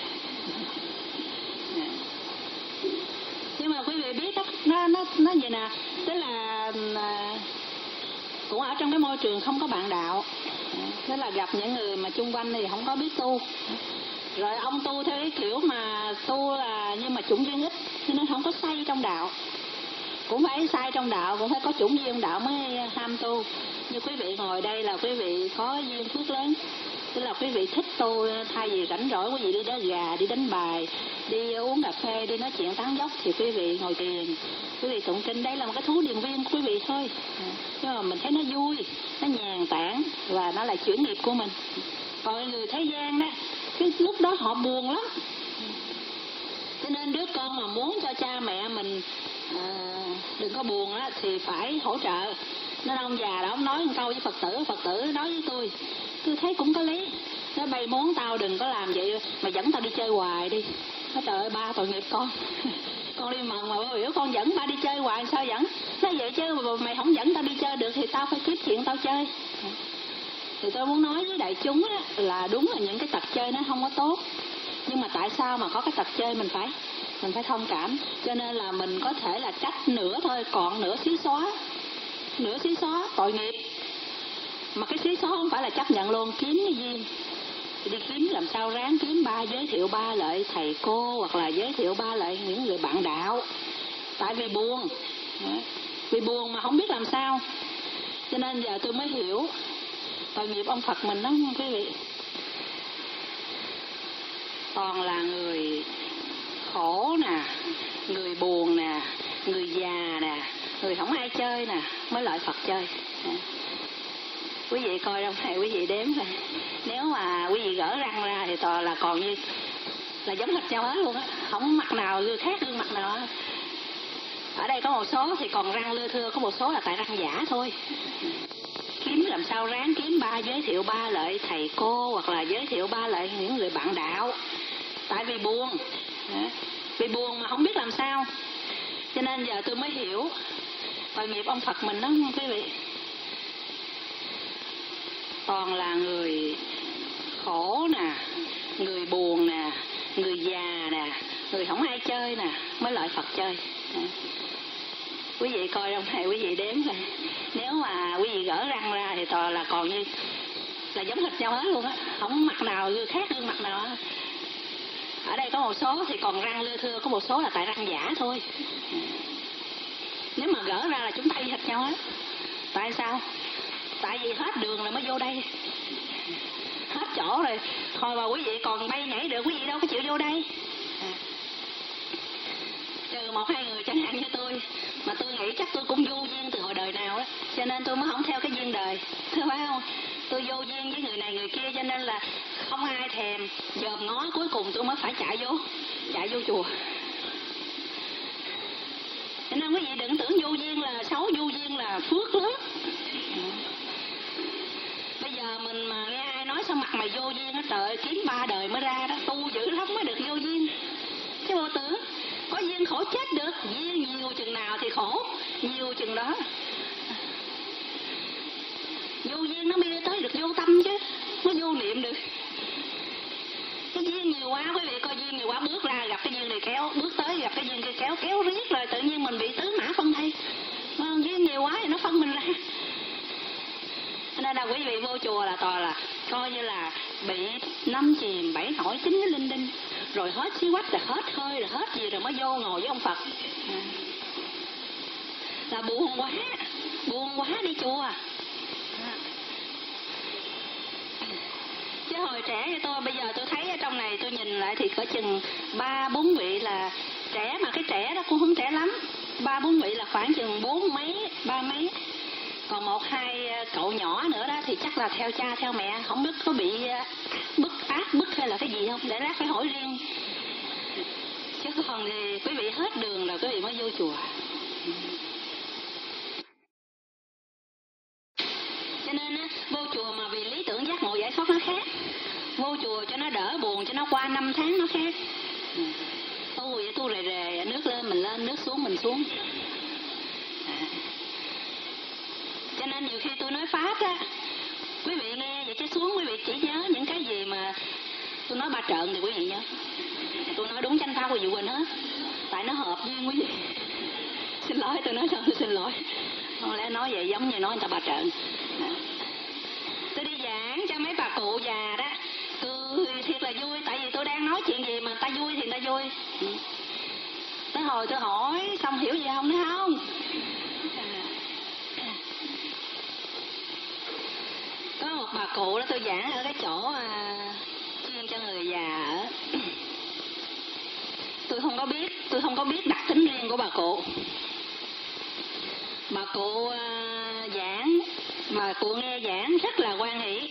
Nhưng mà quý vị biết đó, nó nó nó vậy nè, tức là cũng ở trong cái môi trường không có bạn đạo, tức là gặp những người mà chung quanh thì không có biết tu, rồi ông tu theo cái kiểu mà tu là nhưng mà chủng duyên ít, cho nên không có say trong đạo. Cũng phải sai trong đạo, cũng phải có chủng duyên đạo mới ham tu. Như quý vị ngồi đây là quý vị có duyên phước lớn, tức là quý vị thích tu, thay vì rảnh rỗi quý vị đi đá gà, đi đánh bài, đi uống cà phê, đi nói chuyện tán dóc, thì quý vị ngồi thiền, quý vị tụng kinh, đây là một cái thú điền viên của quý vị thôi. Nhưng mà mình thấy nó vui, nó nhàn tản và nó là chuyển nghiệp của mình. Còn người thế gian đó, cái lúc đó họ buồn lắm. Cho nên đứa con mà muốn cho cha mẹ mình à, đừng có buồn á, thì phải hỗ trợ. Nên ông già đó ông nói một câu với Phật tử, Phật tử nói với tôi, tôi thấy cũng có lý. Nó bay muốn tao đừng có làm vậy, mà dẫn tao đi chơi hoài đi. Nói trời ơi ba, tội nghiệp con. Con đi mần mà biểu con dẫn ba đi chơi hoài sao dẫn? Nói vậy chứ mày không dẫn tao đi chơi được thì tao phải kiếm chuyện tao chơi. Thì tôi muốn nói với đại chúng á, là đúng là những cái tật chơi nó không có tốt, nhưng mà tại sao mà có cái tật chơi mình phải mình phải thông cảm. Cho nên là mình có thể là trách nửa thôi, còn nửa xí xóa, nửa xí xóa tội nghiệp. Mà cái xí xóa không phải là chấp nhận luôn, kiếm cái duyên đi kiếm, làm sao ráng kiếm ba, giới thiệu ba lại thầy cô, hoặc là giới thiệu ba lại những người bạn đạo. Tại vì buồn, vì buồn mà không biết làm sao. Cho nên giờ tôi mới hiểu tội nghiệp ông Phật mình đó quý vị. Toàn là người khổ nè, người buồn nè, người già nè, người không ai chơi nè, mới lại Phật chơi. Quý vị coi trong này, quý vị đếm rồi. Nếu mà quý vị gỡ răng ra thì toàn là còn như là giống hệt nhau hết luôn á, không mặt nào người khác gương mặt nào á. ở đây có một số thì còn răng lưa thưa, có một số là tại răng giả thôi. Kiếm làm sao ráng kiếm ba, giới thiệu ba lại thầy cô, hoặc là giới thiệu ba lại những người bạn đạo. Tại vì buồn, vì buồn mà không biết làm sao. Cho nên giờ tôi mới hiểu tội nghiệp ông Phật mình đó quý vị. Toàn là người khổ nè, người buồn nè, người già nè, người không ai chơi nè, mới lại Phật chơi. Quý vị coi trong này, quý vị đếm rồi. Nếu mà quý vị gỡ răng ra thì toàn là còn như là giống hệt nhau hết luôn á, không mặt nào khác gương mặt nào hết. Ở đây có một số thì còn răng lưa thưa, có một số là tại răng giả thôi. Nếu mà gỡ ra là chúng ta y hệt nhau hết. Tại sao? Tại vì hết đường là mới vô đây. Hết chỗ rồi. Thôi mà quý vị còn bay nhảy được, quý vị đâu có chịu vô đây. Trừ một hai người chẳng hạn như tôi, mà tôi nghĩ chắc tôi cũng vô duyên từ hồi đời nào đó, cho nên tôi mới không theo cái duyên đời, phải không? Tôi vô duyên với người này người kia, cho nên là không ai thèm dòm ngó, cuối cùng tôi mới phải chạy vô chạy vô chùa. Cho nên quý vị đừng tưởng vô duyên là xấu, vô duyên là phước lớn. Bây giờ mình mà nghe ai nói sao mặt mày vô duyên đó, trời ơi, kiếm ba đời mới ra đó, tu dữ lắm mới được vô duyên. Chứ vô tưởng có duyên khổ chết được, duyên nhiều chừng nào thì khổ nhiều chừng đó. Vô duyên nó mới đi tới được vô tâm chứ, nó vô niệm được. Cái duyên nhiều quá, quý vị coi duyên nhiều quá, bước ra gặp cái duyên này kéo, bước tới gặp cái duyên kia kéo, kéo riết rồi tự nhiên mình bị tứ mã phân thây. Duyên nhiều quá thì nó phân mình ra. Nên là quý vị vô chùa là toàn là coi như là bị năm chìm bảy nổi chín cái linh đinh, rồi hết xí quách là hết hơi là hết gì rồi mới vô ngồi với ông Phật. Là buồn quá, buồn quá đi chùa. Chứ hồi trẻ như tôi, bây giờ tôi thấy ở trong này tôi nhìn lại thì có chừng ba bốn vị là trẻ, mà cái trẻ đó cũng không trẻ lắm. Ba bốn vị là khoảng chừng bốn mấy, ba mấy. Còn một hai cậu nhỏ nữa đó thì chắc là theo cha theo mẹ, không biết có bị bức áp bức hay là cái gì không, để lát phải hỏi riêng. Chứ còn thì quý vị hết đường rồi quý vị mới vô chùa. Cho nên á, vô chùa mà vì lý tưởng giác ngộ giải thoát nó khác. Vô chùa cho nó đỡ buồn, cho nó qua năm tháng nó khác. Tu vậy tu rề rề, nước lên mình lên, nước xuống mình xuống. Cho nên nhiều khi tôi nói Pháp á, quý vị nghe vậy chứ xuống quý vị chỉ nhớ những cái gì mà tôi nói ba trợn thì quý vị nhớ. Tôi nói đúng chánh pháp quý vị quên hết. Tại nó hợp duyên quý vị. Xin lỗi, tôi nói sao tôi xin lỗi. Không lẽ nói vậy giống như nói người ta ba trợn. Tôi đi giảng cho mấy bà cụ già đó, cười thiệt là vui. Tại vì tôi đang nói chuyện gì mà người ta vui thì người ta vui. Tới hồi tôi hỏi xong hiểu gì không, nói không. Có một bà cụ đó tôi giảng ở cái chỗ à, chuyên cho người già ở. Tôi không có biết, tôi không có biết đặc tính riêng của bà cụ. Bà cụ à, giảng, mà cụ nghe giảng rất là hoan hỷ.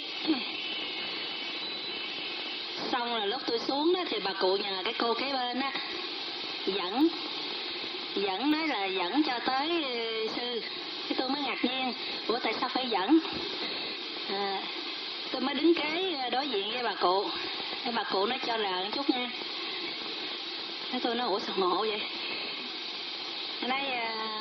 Xong rồi lúc tôi xuống đó thì bà cụ nhờ cái cô kế bên á dẫn, dẫn nói là dẫn cho tới sư. Cái tôi mới ngạc nhiên, ủa tại sao phải dẫn? À, tôi mới đứng kế đối diện với bà cụ. Cái bà cụ nói cho rờ một chút nha. Cái tôi nói ủa sao ngộ vậy? Nói à,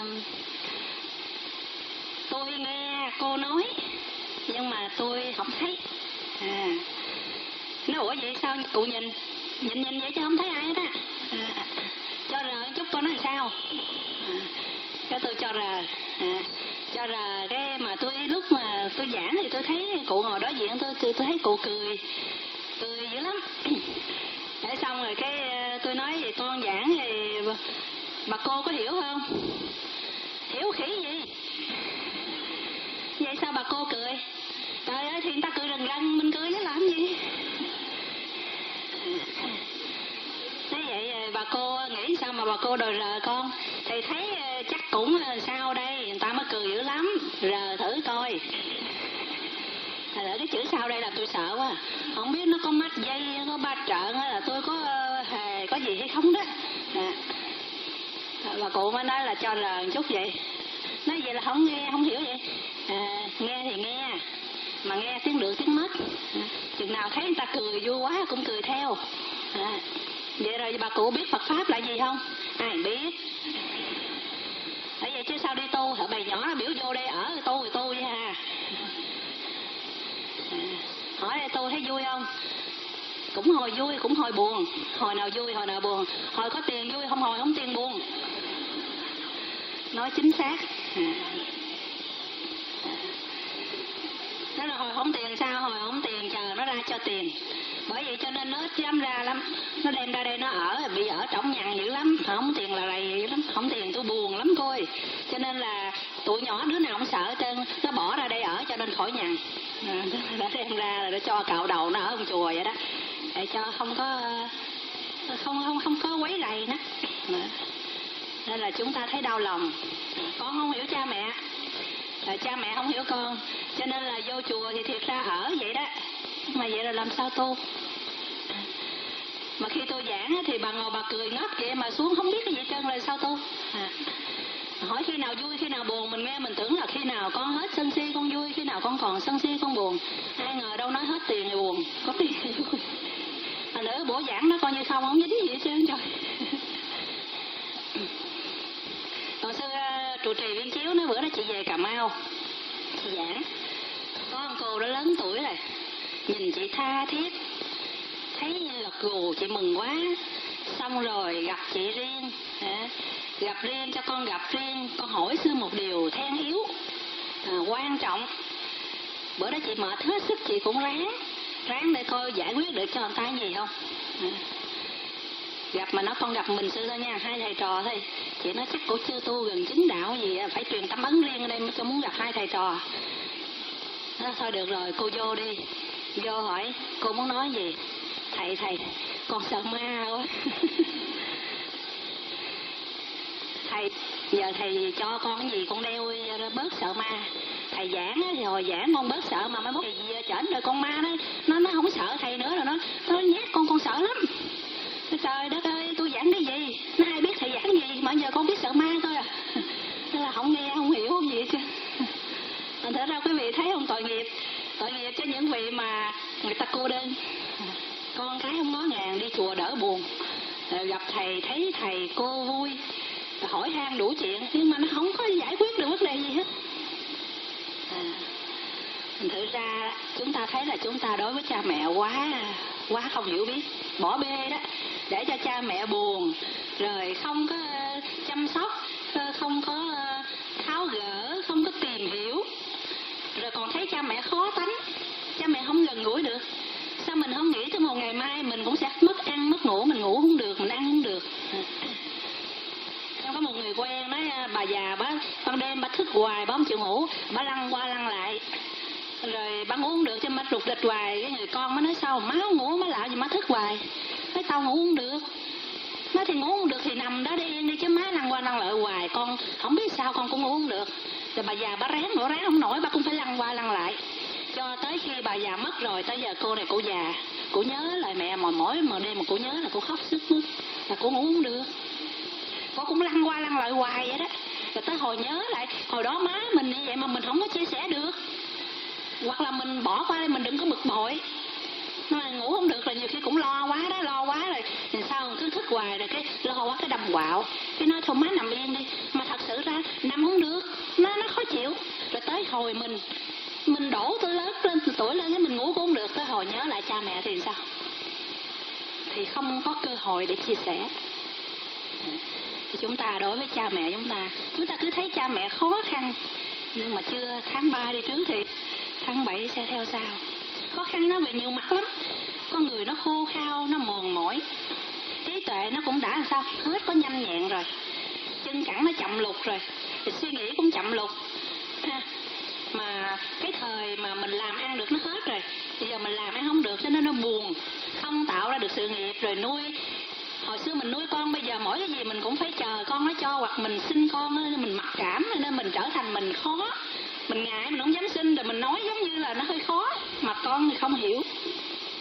tôi nghe cô nói nhưng mà tôi không thấy. À, nói ủa vậy sao cụ nhìn nhìn nhìn vậy chứ không thấy ai hết á. À, cho rờ một chút coi nó làm sao. À, cái tôi cho rờ. À, cho rờ cái mà tôi lúc mà tôi giảng thì tôi thấy cụ ngồi đối diện tôi, tôi tôi thấy cụ cười cười dữ lắm. Để xong rồi cái tôi nói vậy con giảng thì bà cô có hiểu không? Hiểu khỉ gì? Vậy sao bà cô cười? Trời ơi thì người ta cười rần rần, mình cười chứ làm gì? Thế vậy bà cô nghĩ sao mà bà cô đòi rờ con? Thì thấy chắc cũng sao đây, người ta mới cười dữ lắm, rờ thử coi. Là cái chữ sau đây là tôi sợ quá, không biết nó có mắt dây, có ba trợn hay là tôi có hề có gì hay không đó. À, bà cụ mới nói là cho rờ một chút vậy. Nói vậy là không nghe, không hiểu vậy. À, nghe thì nghe, mà nghe tiếng được tiếng mất. À, chừng nào thấy người ta cười vui quá cũng cười theo. À, vậy rồi bà cụ biết Phật Pháp là gì không? Ai biết. Bởi vậy chứ sao đi tu, hả bầy nhỏ nó biểu vô đây ở tu thì tu vậy à. À, hỏi đây tu thấy vui không? Cũng hồi vui, cũng hồi buồn. Hồi nào vui, hồi nào buồn. Hồi có tiền vui, không hồi không tiền buồn. Nói chính xác. À. Nói là hồi không tiền sao? Hồi không tiền chờ nó ra cho tiền. Bởi vậy cho nên nó ít dám ra lắm. Nó đem ra đây nó ở, bị ở trỏng nhằn dữ lắm. Không tiền là rầy dữ lắm. Không tiền tôi buồn lắm cô ơi. Cho nên là tụi nhỏ đứa nào cũng sợ hết trơn. Nó bỏ ra đây ở cho nên khỏi nhằn. À, nó đem ra rồi nó cho cạo đầu nó ở trong chùa vậy đó. Để cho không có không không không có quấy rầy nữa. Nên là chúng ta thấy đau lòng. Con không hiểu cha mẹ, là cha mẹ không hiểu con, cho nên là vô chùa thì thiệt ra ở vậy đó, mà vậy là làm sao tu? Mà khi tôi giảng thì bà ngồi bà cười ngất vậy mà xuống không biết cái gì trơn là sao tu? À, hỏi khi nào vui khi nào buồn, mình nghe mình tưởng là khi nào con hết sân si con vui, khi nào con còn sân si con buồn. Ai ngờ đâu nói hết tiền thì buồn, có tiền thì vui. Mà nữa bữa giảng nó coi như không, không dính gì hết trơn trời. Còn xưa trụ trì Viên Chiếu nói bữa đó chị về Cà Mau chị giảng, có ông cô đó lớn tuổi rồi, nhìn chị tha thiết, thấy gật gù chị mừng quá. Xong rồi gặp chị riêng, à, gặp riêng cho con gặp riêng, con hỏi xưa một điều then yếu, à, quan trọng. Bữa đó chị mệt hết sức chị cũng ráng, ráng để coi giải quyết được cho người ta gì không. À, gặp mà nó con gặp mình xưa thôi nha, hai thầy trò thôi. Chị nói chắc cô chưa tu gần chứng đạo gì, phải truyền tâm ấn riêng ở đây cho muốn gặp hai thầy trò. Nó thôi được rồi, cô vô đi. Vô hỏi, cô muốn nói gì? Thầy, thầy, con sợ ma quá. Thầy, giờ thầy cho con cái gì con đeo bớt sợ ma. Thầy giảng thì hồi giảng con bớt sợ, mà mấy mốt thầy chởn rồi con ma đó, nó nó không sợ thầy nữa rồi, nó nó nhát con con sợ lắm. Trời đất ơi, tôi giảng cái gì? Nó ai biết thầy giảng gì mà giờ con biết sợ ma thôi à. Thế là không nghe, không hiểu, không gì hết chứ. Thành thử ra quý vị thấy không, tội nghiệp. Tội nghiệp cho những vị mà người ta cô đơn. Con cái không ngó ngàng đi chùa đỡ buồn. Rồi gặp thầy, thấy thầy cô vui, hỏi han đủ chuyện, nhưng mà nó không có giải quyết được vấn đề gì hết. À, thành thử ra chúng ta thấy là chúng ta đối với cha mẹ quá quá không hiểu biết, bỏ bê đó, để cho cha mẹ buồn, rồi không có uh, chăm sóc, uh, không có uh, tháo gỡ, không có tìm hiểu, rồi còn thấy cha mẹ khó tánh, cha mẹ không gần gũi được. Sao mình không nghĩ tới một ngày mai mình cũng sẽ mất ăn mất ngủ, mình ngủ không được, mình ăn không được. Có một người quen nói bà già bà ban đêm bà thức hoài, bà không chịu ngủ, bà lăn qua lăn lại, rồi bà ngủ không được cho má rụt rịch hoài. Cái người con mới nói sao má ngủ má lạ gì má thức hoài. Nói tao ngủ không được. Nói thì ngủ không được thì nằm đó đi yên đi chứ má lăn qua lăn lại hoài, con không biết sao con cũng ngủ không được. Rồi bà già bà ráng nổi ráng không nổi, bà cũng phải lăn qua lăn lại cho tới khi bà già mất rồi. Tới giờ cô này cô già, cô nhớ lại mẹ, mà mỗi một đêm mà cô nhớ là cô khóc sức mướt, là cô ngủ không được. Cô cũng lăn qua lăn lại hoài vậy đó. Rồi tới hồi nhớ lại hồi đó má mình như vậy mà mình không có chia sẻ được, hoặc là mình bỏ qua đây, mình đừng có bực bội. Mà ngủ không được là nhiều khi cũng lo quá đó, lo quá rồi thì sao cứ thức hoài, rồi cái lo quá cái đầm quạo, cái nói thôi má nằm yên đi, mà thật sự ra nằm không được, nó nó khó chịu. Rồi tới hồi mình mình đổ tôi lớn lên tuổi lên cái mình ngủ cũng không được, tới hồi nhớ lại cha mẹ thì sao? Thì không có cơ hội để chia sẻ. Thì chúng ta đối với cha mẹ chúng ta, chúng ta cứ thấy cha mẹ khó khăn, nhưng mà chưa tháng ba đi trước thì tháng bảy sẽ theo sau. Khó khăn nó về nhiều mặt lắm. Con người nó khô khao, nó mòn mỏi, trí tuệ nó cũng đã làm sao hết có nhanh nhẹn rồi, chân cẳng nó chậm lục rồi, thì suy nghĩ cũng chậm lục ha. Mà cái thời mà mình làm ăn được nó hết rồi, bây giờ mình làm ăn không được cho nên nó buồn, không tạo ra được sự nghiệp. Rồi nuôi, hồi xưa mình nuôi con, bây giờ mỗi cái gì mình cũng phải chờ con nó cho, hoặc mình sinh con nên mình mặc cảm, nên mình trở thành mình khó, mình ngại, mình không dám sinh, rồi mình nói giống như là nó hơi khó, mà con thì không hiểu.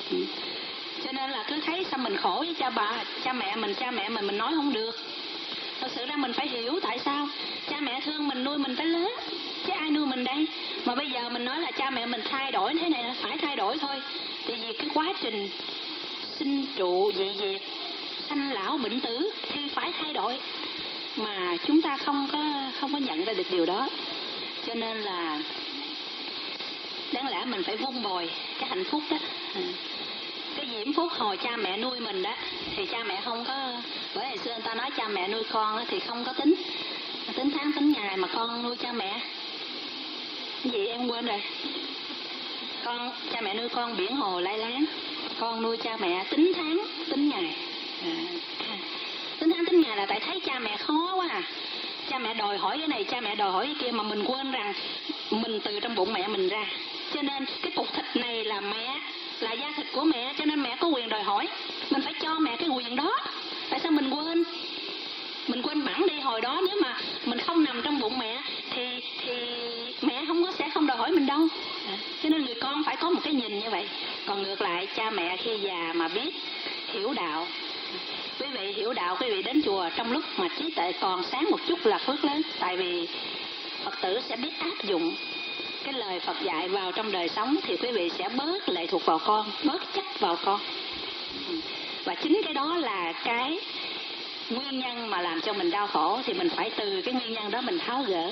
Cho nên là cứ thấy sao mình khổ với cha bà, cha mẹ mình, cha mẹ mình mình nói không được. Thật sự ra mình phải hiểu tại sao cha mẹ thương mình, nuôi mình tới lớn, chứ ai nuôi mình đây. Mà bây giờ mình nói là cha mẹ mình thay đổi thế này là phải thay đổi thôi. Tại vì cái quá trình sinh trụ dị diệt, sanh lão bệnh tử thì phải thay đổi. Mà chúng ta không có không có nhận ra được điều đó. Cho nên là đáng lẽ mình phải vun bồi cái hạnh phúc đó. Cái diễm phúc hồi cha mẹ nuôi mình đó thì cha mẹ không có, bởi hồi xưa người ta nói cha mẹ nuôi con đó, thì không có tính tính tháng tính ngày, mà con nuôi cha mẹ cái gì em quên rồi. Con cha mẹ nuôi con biển hồ lai láng, con nuôi cha mẹ tính tháng tính ngày. À, tính tháng tính ngày là tại thấy cha mẹ khó quá à. Cha mẹ đòi hỏi cái này, cha mẹ đòi hỏi cái kia, mà mình quên rằng mình từ trong bụng mẹ mình ra. Cho nên cái cục thịt này là mẹ, là da thịt của mẹ, cho nên mẹ có quyền đòi hỏi. Mình phải cho mẹ cái quyền đó. Tại sao mình quên? Mình quên bẵng đi. Hồi đó nếu mà mình không nằm trong bụng mẹ thì thì mẹ không có sẽ không đòi hỏi mình đâu. Cho nên người con phải có một cái nhìn như vậy. Còn ngược lại, cha mẹ khi già mà biết hiểu đạo, quý vị hiểu đạo, quý vị đến chùa trong lúc mà trí tuệ còn sáng một chút là phước lớn. Tại vì Phật tử sẽ biết áp dụng cái lời Phật dạy vào trong đời sống, thì quý vị sẽ bớt lệ thuộc vào con, bớt chấp vào con. Và chính cái đó là cái nguyên nhân mà làm cho mình đau khổ, thì mình phải từ cái nguyên nhân đó mình tháo gỡ.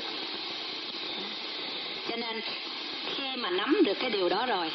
Cho nên khi mà nắm được cái điều đó rồi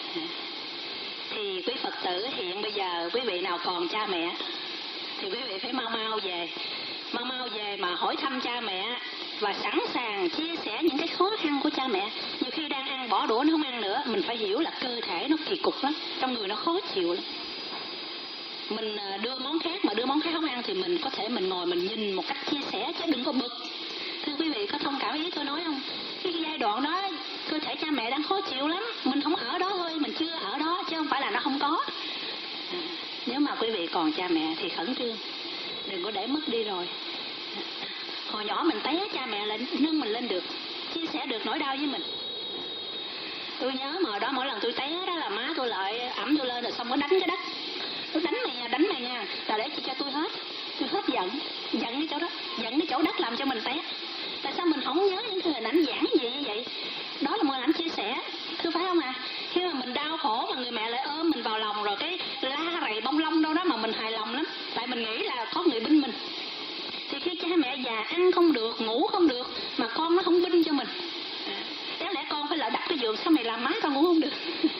thì quý Phật tử hiện bây giờ quý vị nào còn cha mẹ thì quý vị phải mau mau về, mau mau về mà hỏi thăm cha mẹ và sẵn sàng chia sẻ những cái khó khăn của cha mẹ. Nhiều khi đang ăn bỏ đũa nó không ăn nữa, mình phải hiểu là cơ thể nó kỳ cục lắm, trong người nó khó chịu lắm. Mình đưa món khác mà đưa món khác không ăn thì mình có thể mình ngồi mình nhìn một cách chia sẻ chứ đừng có bực. Thưa quý vị có thông cảm ý tôi nói không? Cái giai đoạn đó cơ thể cha mẹ đang khó chịu lắm, mình không ở đó thôi, mình chưa ở đó chứ không phải là nó không có. À, nếu mà quý vị còn cha mẹ thì khẩn trương, đừng có để mất đi rồi. Hồi nhỏ mình té cha mẹ là nâng mình lên được, chia sẻ được nỗi đau với mình. Tôi nhớ mà đó mỗi lần tôi té đó là má tôi lại ẵm tôi lên rồi xong có đánh cái đất. Tôi đánh mày nha, đánh mày nha, là để chị cho tôi hết. Tôi hết giận, giận cái chỗ đó, giận cái chỗ đất làm cho mình té. Tại sao mình không nhớ những cái hình ảnh giản dị như vậy? Đó là một hình ảnh chia sẻ, thưa phải không à? Khi mà mình đau khổ mà người mẹ lại ôm mình vào lòng rồi cái la rầy bông lông đâu đó mà mình hài lòng lắm. Tại mình nghĩ là có người binh mình. Thì khi cha mẹ già ăn không được, ngủ không được mà con nó không binh cho mình. Đáng lẽ con phải lại đặt cái giường, sao mày làm má con ngủ không được?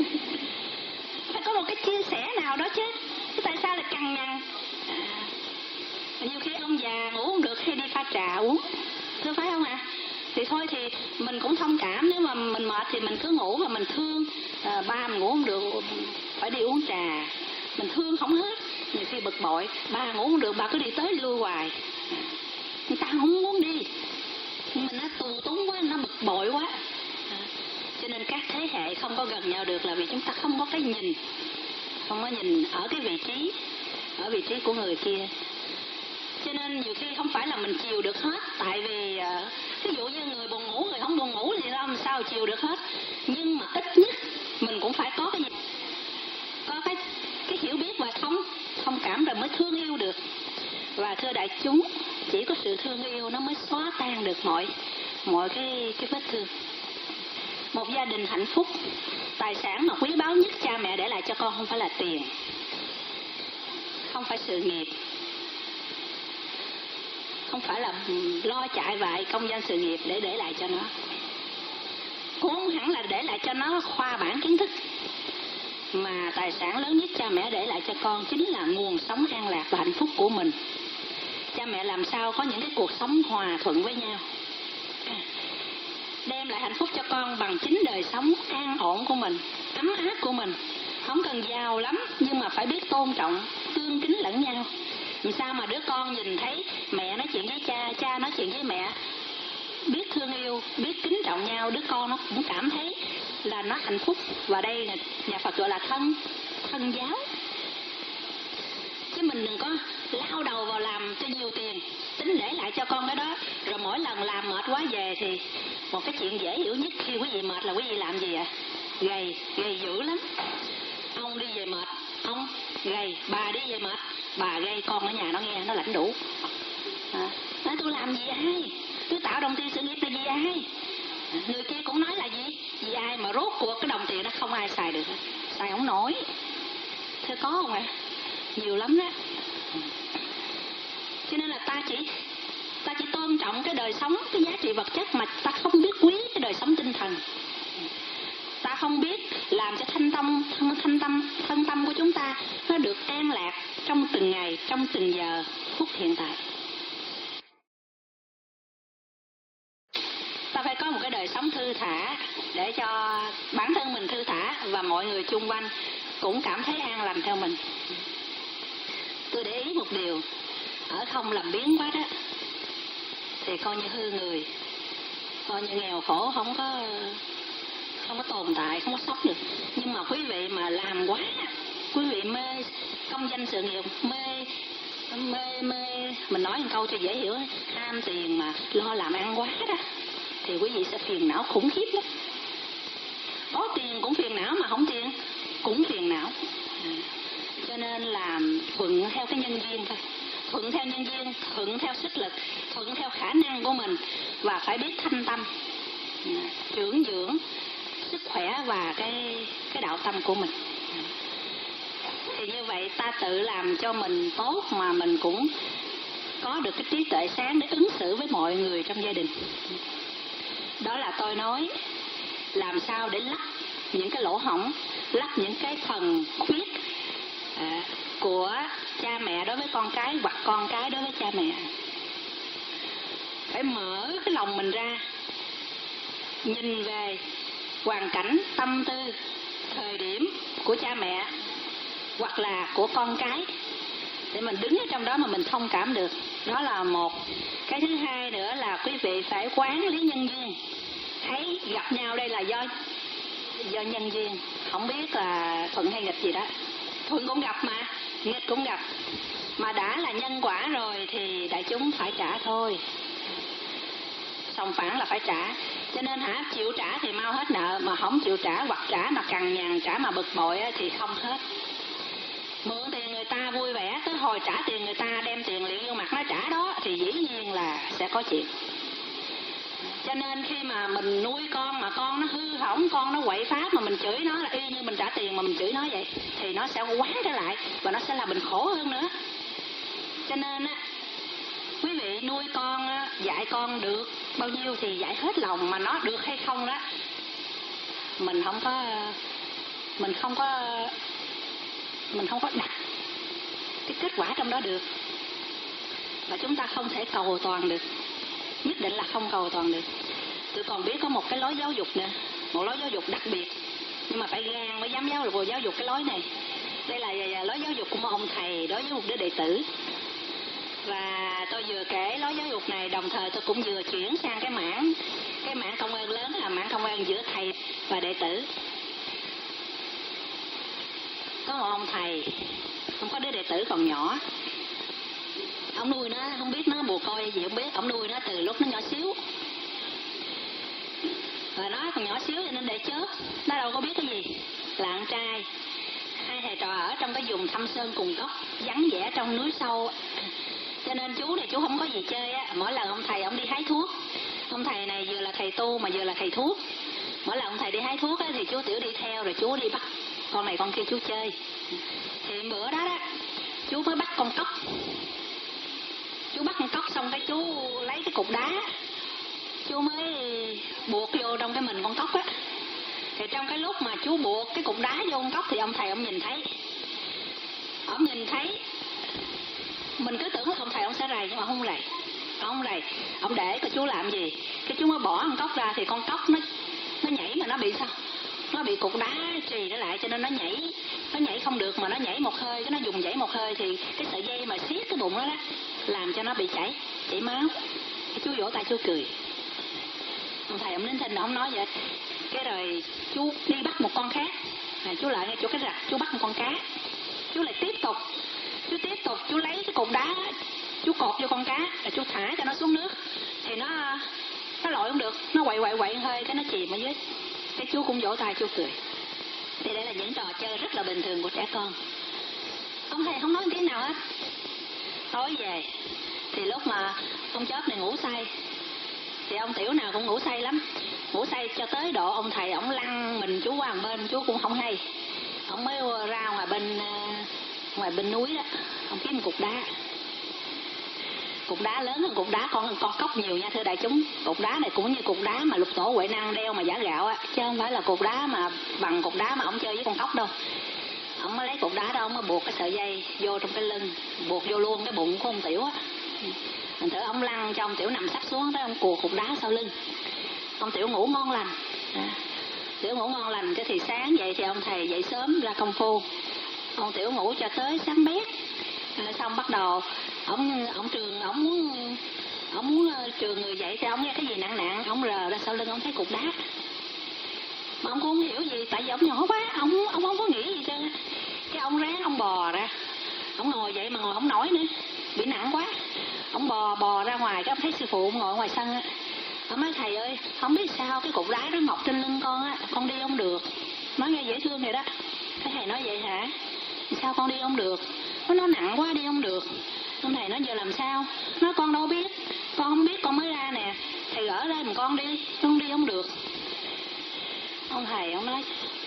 Phải có một cái chia sẻ nào đó chứ. Tại sao lại cằn nhằn? À, nhiều khi ông già ngủ không được hay đi pha trà uống, thưa phải không ạ? À? Thì thôi thì mình cũng thông cảm, nếu mà mình mệt thì mình cứ ngủ, mà mình thương à, ba mình ngủ không được phải đi uống trà, mình thương không hết. Nhiều khi bực bội, ba ngủ không được bà cứ đi tới lui hoài, người ta không muốn đi, mình nó tù túng quá, nó bực bội quá. À, cho nên các thế hệ không có gần nhau được là vì chúng ta không có cái nhìn, không có nhìn ở cái vị trí, ở vị trí của người kia. Cho nên nhiều khi không phải là mình chiều được hết, tại vì ví dụ như người buồn ngủ, người không buồn ngủ thì làm sao chiều được hết. Nhưng mà ít nhất mình cũng phải có cái gì, có cái cái hiểu biết và thông thông cảm rồi mới thương yêu được. Và thưa đại chúng, chỉ có sự thương yêu nó mới xóa tan được mọi mọi cái cái vết thương. Một gia đình hạnh phúc, tài sản mà quý báu nhất cha mẹ để lại cho con không phải là tiền, không phải sự nghiệp, không phải là lo chạy vại công danh sự nghiệp để để lại cho nó, cũng không hẳn là để lại cho nó khoa bản kiến thức, mà tài sản lớn nhất cha mẹ để lại cho con chính là nguồn sống an lạc và hạnh phúc của mình. Cha mẹ làm sao có những cái cuộc sống hòa thuận với nhau, đem lại hạnh phúc cho con bằng chính đời sống an ổn của mình, ấm áp của mình. Không cần giàu lắm nhưng mà phải biết tôn trọng, tương kính lẫn nhau. Làm sao mà đứa con nhìn thấy mẹ nói chuyện với cha, cha nói chuyện với mẹ, biết thương yêu, biết kính trọng nhau, đứa con nó cũng cảm thấy là nó hạnh phúc. Và đây là nhà Phật gọi là thân, thân giáo. Chứ mình đừng có lao đầu vào làm cho nhiều tiền, tính để lại cho con cái đó, rồi mỗi lần làm mệt quá về thì một cái chuyện dễ hiểu nhất khi quý vị mệt là quý vị làm gì ạ? À? Gầy, gầy dữ lắm. Ông đi về mệt, ông gầy, bà đi về mệt, bà gây con ở nhà nó nghe, nó lãnh đủ. À, nói tôi làm vì ai? Tôi tạo đồng tiền sự nghiệp là vì ai? Người kia cũng nói là gì? Vì ai mà rốt cuộc cái đồng tiền đó không ai xài được, xài không nổi. Thế có không ạ? À? Nhiều lắm đó. Cho nên là ta chỉ ta chỉ tôn trọng cái đời sống, cái giá trị vật chất, mà ta không biết quý cái đời sống tinh thần. Ta không biết làm cho thanh tâm, thân, thanh tâm, thân tâm của chúng ta nó được an lạc trong từng ngày, trong từng giờ phút hiện tại. Ta phải có một cái đời sống thư thả để cho bản thân mình thư thả và mọi người chung quanh cũng cảm thấy an lành theo mình. Tôi để ý một điều, ở không làm biến quá đó thì coi như hư người, coi như nghèo khổ, không có không có tồn tại, không có sốc được. Nhưng mà quý vị mà làm quá, quý vị mê công danh sự nghiệp, mê mê mê mình nói một câu cho dễ hiểu, ham tiền mà lo làm ăn quá đó, thì quý vị sẽ phiền não khủng khiếp lắm. Có tiền cũng phiền não, mà không tiền cũng phiền não. Cho nên làm thuận theo cái nhân duyên thôi, thuận theo nhân duyên, thuận theo sức lực, thuận theo khả năng của mình, và phải biết thanh tâm, trưởng dưỡng sức khỏe và cái cái đạo tâm của mình. Thì như vậy ta tự làm cho mình tốt, mà mình cũng có được cái trí tuệ sáng để ứng xử với mọi người trong gia đình. Đó là tôi nói làm sao để lấp những cái lỗ hổng, lấp những cái phần khuyết à, của cha mẹ đối với con cái, hoặc con cái đối với cha mẹ. Phải mở cái lòng mình ra, nhìn về hoàn cảnh, tâm tư, thời điểm của cha mẹ hoặc là của con cái, để mình đứng ở trong đó mà mình thông cảm được. Đó là một. Cái thứ hai nữa là quý vị phải quán lý nhân duyên. Thấy gặp nhau đây là do do nhân duyên, không biết là thuận hay nghịch gì đó. Thuận cũng gặp mà, nghịch cũng gặp. Mà đã là nhân quả rồi thì đại chúng phải trả thôi. Sòng phản là phải trả. Cho nên hả, chịu trả thì mau hết nợ, mà không chịu trả hoặc trả mà cằn nhằn, trả mà bực bội thì không hết. Mượn tiền người ta vui vẻ, tới hồi trả tiền người ta đem tiền liền vô mặt nó trả đó, thì dĩ nhiên là sẽ có chuyện. Cho nên khi mà mình nuôi con mà con nó hư hỏng, con nó quậy phá mà mình chửi nó là y như mình trả tiền mà mình chửi nó vậy, thì nó sẽ quán trở lại và nó sẽ làm mình khổ hơn nữa. Cho nên á, quý vị nuôi con, dạy con được bao nhiêu thì dạy hết lòng, mà nó được hay không đó mình không có mình không có mình không có đặt cái kết quả trong đó được. Và chúng ta không thể cầu toàn được, nhất định là không cầu toàn được. Tôi còn biết có một cái lối giáo dục nữa, một lối giáo dục đặc biệt, nhưng mà phải gan mới dám giáo dục giáo dục cái lối này. Đây là lối giáo dục của một ông thầy đối với một đứa đệ tử. Và tôi vừa kể lối giáo dục này, đồng thời tôi cũng vừa chuyển sang cái mảng cái mảng công ơn lớn, là mảng công ơn giữa thầy và đệ tử. Có một ông thầy, không có đứa đệ tử còn nhỏ, ông nuôi nó, không biết nó bồ coi gì không biết, ông nuôi nó từ lúc nó nhỏ xíu, và nó còn nhỏ xíu cho nên để chớp, nó đâu có biết cái gì, là con trai. Hai thầy trò ở trong cái vùng thâm sơn cùng cốc, vắng vẻ trong núi sâu, cho nên chú này chú không có gì chơi á. Mỗi lần ông thầy ông đi hái thuốc, ông thầy này vừa là thầy tu mà vừa là thầy thuốc, mỗi lần ông thầy đi hái thuốc á, thì chú Tiểu đi theo, rồi chú đi bắt con này con kia chú chơi. Thì bữa đó đó chú mới bắt con cóc, chú bắt con cóc xong cái chú lấy cái cục đá, chú mới buộc vô trong cái mình con cóc á. Thì trong cái lúc mà chú buộc cái cục đá vô con cóc thì ông thầy ông nhìn thấy, ông nhìn thấy mình cứ tưởng là ông thầy ông sẽ rầy, nhưng mà không rầy, ông rầy, ông để coi chú làm gì. Cái chú mới bỏ con cóc ra thì con cóc nó nó nhảy mà nó bị sao? Nó bị cục đá trì nó lại, cho nên nó nhảy, nó nhảy không được, mà nó nhảy một hơi, cái nó dùng nhảy một hơi thì cái sợi dây mà siết cái bụng đó đó làm cho nó bị chảy chảy máu. Cái chú vỗ tay chú cười. Ông thầy ông nín thinh, ông nói vậy. Cái rồi chú đi bắt một con khác, à, chú lại ngay chỗ cái rạch chú bắt một con cá, chú lại tiếp tục chú tiếp tục chú lấy cái cục đá chú cột vô con cá, rồi chú thả cho nó xuống nước thì nó nó lội không được, nó quậy quậy quậy hơi cái nó chìm ở dưới. Cái chú cũng vỗ tay chú cười. Thì đây là những trò chơi rất là bình thường của trẻ con. Ông thầy không nói tiếng nào hết. Tối về Thì lúc mà ông Chớp này ngủ say, thì ông Tiểu nào cũng ngủ say lắm, ngủ say cho tới độ ông thầy ổng lăn mình chú qua một bên, chú cũng không hay. Ông mới ra ngoài bên ngoài bên núi đó, ông kiếm một cục đá, cục đá lớn hơn cục đá con con cốc nhiều nha thưa đại chúng. Cục đá này cũng như cục đá mà Lục Tổ Huệ Năng đeo mà giả gạo á, chứ không phải là cục đá mà bằng cục đá mà ông chơi với con cốc đâu. Ông mới lấy cục đá đó, ông mới buộc cái sợi dây vô trong cái lưng, buộc vô luôn cái bụng của ông Tiểu á. Thành thử ông lăn cho ông Tiểu nằm sắp xuống đó, ông cuột cục đá sau lưng. Ông Tiểu ngủ ngon lành. À, Tiểu ngủ ngon lành, cái thì sáng dậy thì ông thầy dậy sớm ra công phu. Ông Tiểu ngủ cho tới sáng bét. À, xong bắt đầu ông ông trường ông muốn ông muốn trường người dậy thì ông nghe cái gì nặng nặng, ông rờ ra sau lưng ông thấy cục đá. Mà ông cũng không hiểu gì, tại vì ông nhỏ quá, ông ông không có nghĩ gì trơn. Cái ông ráng ông bò ra, ông ngồi dậy mà ngồi không nổi nữa, bị nặng quá. Ông bò bò ra ngoài, cái ông thấy sư phụ ngồi ngoài sân á. Ông nói thầy ơi, không biết sao cái cục đá nó mọc trên lưng con á, con đi không được. Nói nghe dễ thương vậy đó. Cái thầy nói vậy hả? Sao con đi không được? Nó nó nặng quá đi không được. Ông thầy nói giờ làm sao? Nói con đâu biết, con không biết con mới ra nè. Thầy gỡ ra mà con đi, con đi không được. Ông thầy ông nói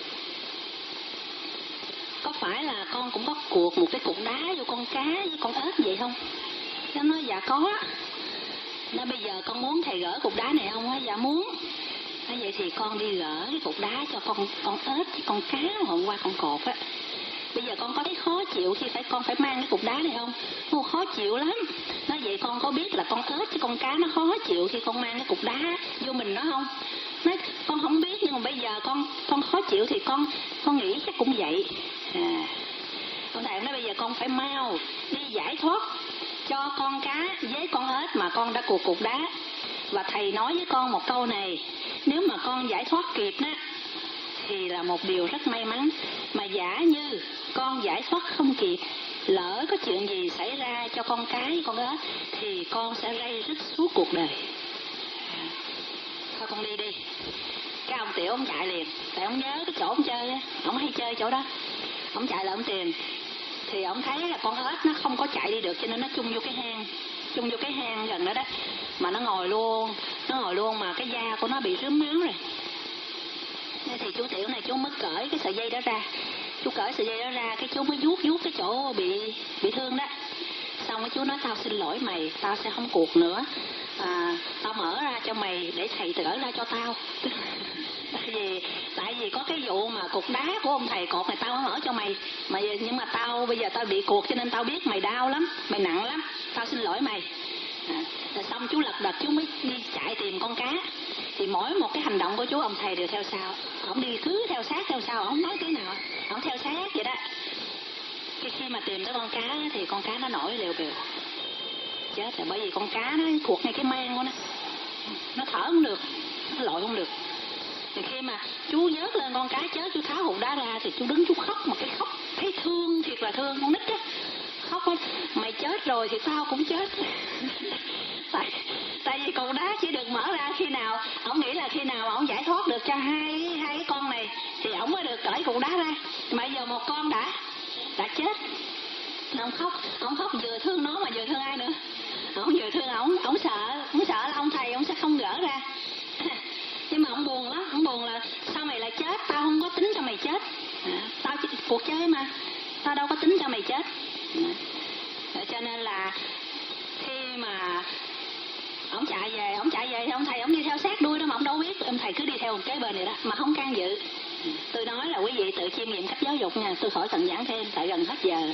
có phải là con cũng có cuộc một cái cục đá vô con cá với con ếch vậy không? Nó nói dạ có. Nó bây giờ con muốn thầy gỡ cục đá này không? Dạ muốn. Nói vậy thì con đi gỡ cái cục đá cho con con ếch với con cá hôm qua con cột á. Bây giờ con có thấy khó chịu khi phải con phải mang cái cục đá này không? Ô, khó chịu lắm. Nói vậy con có biết là con ếch với con cá nó khó chịu khi con mang cái cục đá vô mình nó không? Nói con không biết, nhưng mà bây giờ con con khó chịu thì con con nghĩ chắc cũng vậy. À, ông thầy nói bây giờ con phải mau đi giải thoát cho con cá với con ếch mà con đã cuột cục đá. Và thầy nói với con một câu này, nếu mà con giải thoát kịp đó thì là một điều rất may mắn. Mà giả như con giải thoát không kịp, lỡ có chuyện gì xảy ra cho con cá với con ếch thì con sẽ rây rứt suốt cuộc đời. Thôi con đi đi. Cái ông Tiểu ông chạy liền, tại ông nhớ cái chỗ ông chơi á, ông hay chơi chỗ đó. Ông chạy lại ông tìm, thì ông thấy là con ếch nó không có chạy đi được, cho nên nó chung vô cái hang, chung vô cái hang gần đó đó. Mà nó ngồi luôn, nó ngồi luôn mà cái da của nó bị rướm máu rồi. Nên thì chú Tiểu này chú mới cởi cái sợi dây đó ra, chú cởi sợi dây đó ra, cái chú mới vuốt vuốt cái chỗ bị bị thương đó. Xong cái chú nói tao xin lỗi mày, tao sẽ không cuộc nữa. À, tao mở ra cho mày để thầy gỡ ra cho tao. tại vì tại vì có cái vụ mà cục đá của ông thầy cột này tao mở cho mày, mà nhưng mà tao bây giờ tao bị cuộc cho nên tao biết mày đau lắm, mày nặng lắm, tao xin lỗi mày. À, rồi xong chú lật đật chú mới đi chạy tìm con cá. Thì mỗi một cái hành động của chú ông thầy đều theo sau, ông đi cứ theo sát theo sau, ông nói cái nào ông theo sát vậy đó. Cái khi mà tìm tới con cá thì con cá nó nổi lều bều chết rồi, bởi vì con cá nó thuộc ngay cái mang của nó, nó thở không được, nó lội không được. Thì khi mà chú vớt lên con cá chết, chú tháo hột đá ra thì chú đứng chú khóc, mà cái khóc thấy thương thiệt là thương con nít á. Khóc á, mày chết rồi thì tao cũng chết. tại tại vì cục đá chỉ được mở ra khi nào ông nghĩ là khi nào mà ông giải thoát được cho hai hai cái con này thì ông mới được cởi cục đá ra. Mà giờ một con đã đã chết, ông khóc, ông khóc vừa thương nó mà vừa thương ai nữa. Ông vừa thương ông, ông sợ, ông sợ là ông thầy ông sẽ không gỡ ra. Nhưng mà ông buồn lắm, ông buồn là sao mày lại chết, tao không có tính cho mày chết. À, tao chỉ cuộc chơi mà, tao đâu có tính cho mày chết. À, cho nên là khi mà ông chạy về, ông chạy về thì ông thầy ông đi theo sát đuôi đó, mà ông đâu biết, ông thầy cứ đi theo một kế bên này đó mà không can dự. Tôi nói là quý vị tự chiêm nghiệm cách giáo dục nha, tôi khỏi cần giảng thêm tại gần hết giờ.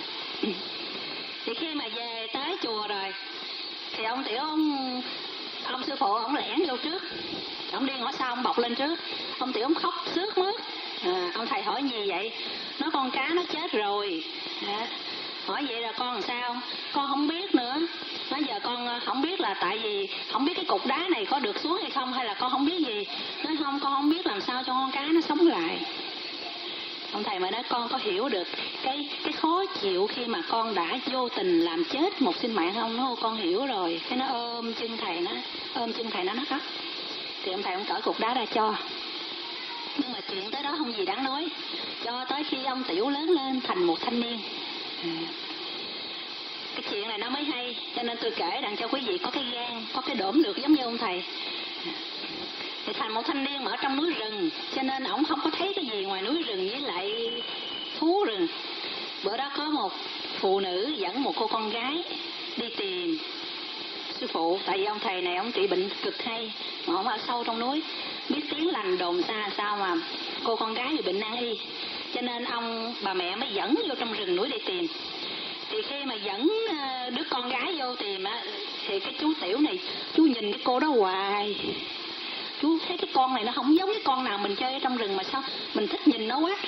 Thì khi mà về tới chùa rồi thì ông Tiểu ông ông sư phụ ông lẻn vô trước, ông đi ngõ sau ông bọc lên trước. Ông Tiểu ông khóc sướt mướt. À, ông thầy hỏi gì vậy? Nói con cá nó chết rồi. À, hỏi vậy là con làm sao? Con không biết nữa. Nói giờ con không biết là tại vì không biết cái cục đá này có được xuống hay không, hay là con không biết gì. Nói không, con không biết làm sao cho con cá nó sống lại. Ông thầy mới nói con có hiểu được cái cái khó chịu khi mà con đã vô tình làm chết một sinh mạng không? Nó con hiểu rồi. Cái nó ôm chân thầy, nó ôm chân thầy nó nó khóc. Thì ông thầy ông cởi cục đá ra cho. Nhưng mà chuyện tới đó không gì đáng nói. Cho tới khi ông Tiểu lớn lên thành một thanh niên. cái chuyện này nó mới hay, cho nên tôi kể đặng cho quý vị có cái gan, có cái đổm được giống như ông thầy. Thì thành một thanh niên mà ở trong núi rừng, cho nên ổng không có thấy cái gì ngoài núi rừng với lại thú rừng. Bữa đó có một phụ nữ dẫn một cô con gái đi tìm sư phụ, tại vì ông thầy này ông trị bệnh cực hay, mà ông ở sâu trong núi, biết tiếng lành đồn xa sao mà cô con gái bị bệnh nan y, cho nên ông bà mẹ mới dẫn vô trong rừng núi để tìm. Thì khi mà dẫn đứa con gái vô tìm á, thì cái chú Tiểu này chú nhìn cái cô đó hoài, chú thấy cái con này nó không giống cái con nào mình chơi ở trong rừng mà sao mình thích nhìn nó quá.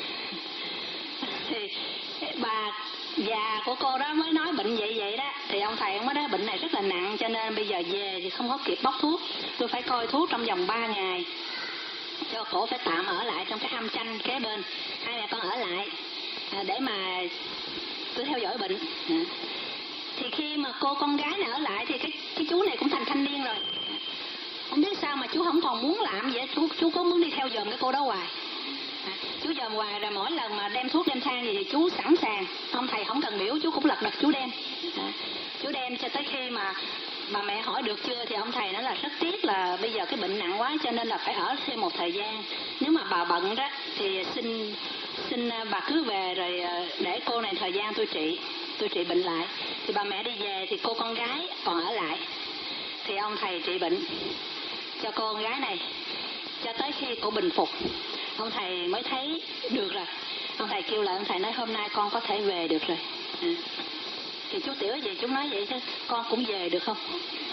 Thì bà già của cô đó mới nói bệnh vậy vậy đó. Thì ông thầy ông mới nói bệnh này rất là nặng, cho nên bây giờ về thì không có kịp bóc thuốc, tôi phải coi thuốc trong vòng ba ngày, cho cổ phải tạm ở lại trong cái am tranh kế bên, hai mẹ con ở lại để mà tôi theo dõi bệnh. Thì khi mà cô con gái này ở lại thì cái cái chú này cũng thành thanh niên rồi, không biết sao mà chú không còn muốn làm vậy, chú chú có muốn đi theo dòm cái cô đó hoài. À, chú dòm hoài rồi mỗi lần mà đem thuốc đem thang gì thì chú sẵn sàng, ông thầy không cần biểu, chú cũng lật đật chú đem. À, chú đem cho tới khi mà bà mẹ hỏi được chưa thì ông thầy nói là rất tiếc là bây giờ cái bệnh nặng quá cho nên là phải ở thêm một thời gian, nếu mà bà bận đó thì xin xin bà cứ về rồi để cô này thời gian tôi trị tôi trị bệnh lại. Thì bà mẹ đi về thì cô con gái còn ở lại, thì ông thầy trị bệnh cho cô con gái này cho tới khi cô bình phục. Ông thầy mới thấy được rồi, ông thầy kêu lại, ông thầy nói hôm nay con có thể về được rồi. À. Thì chú Tiểu gì chú nói vậy chứ con cũng về được không?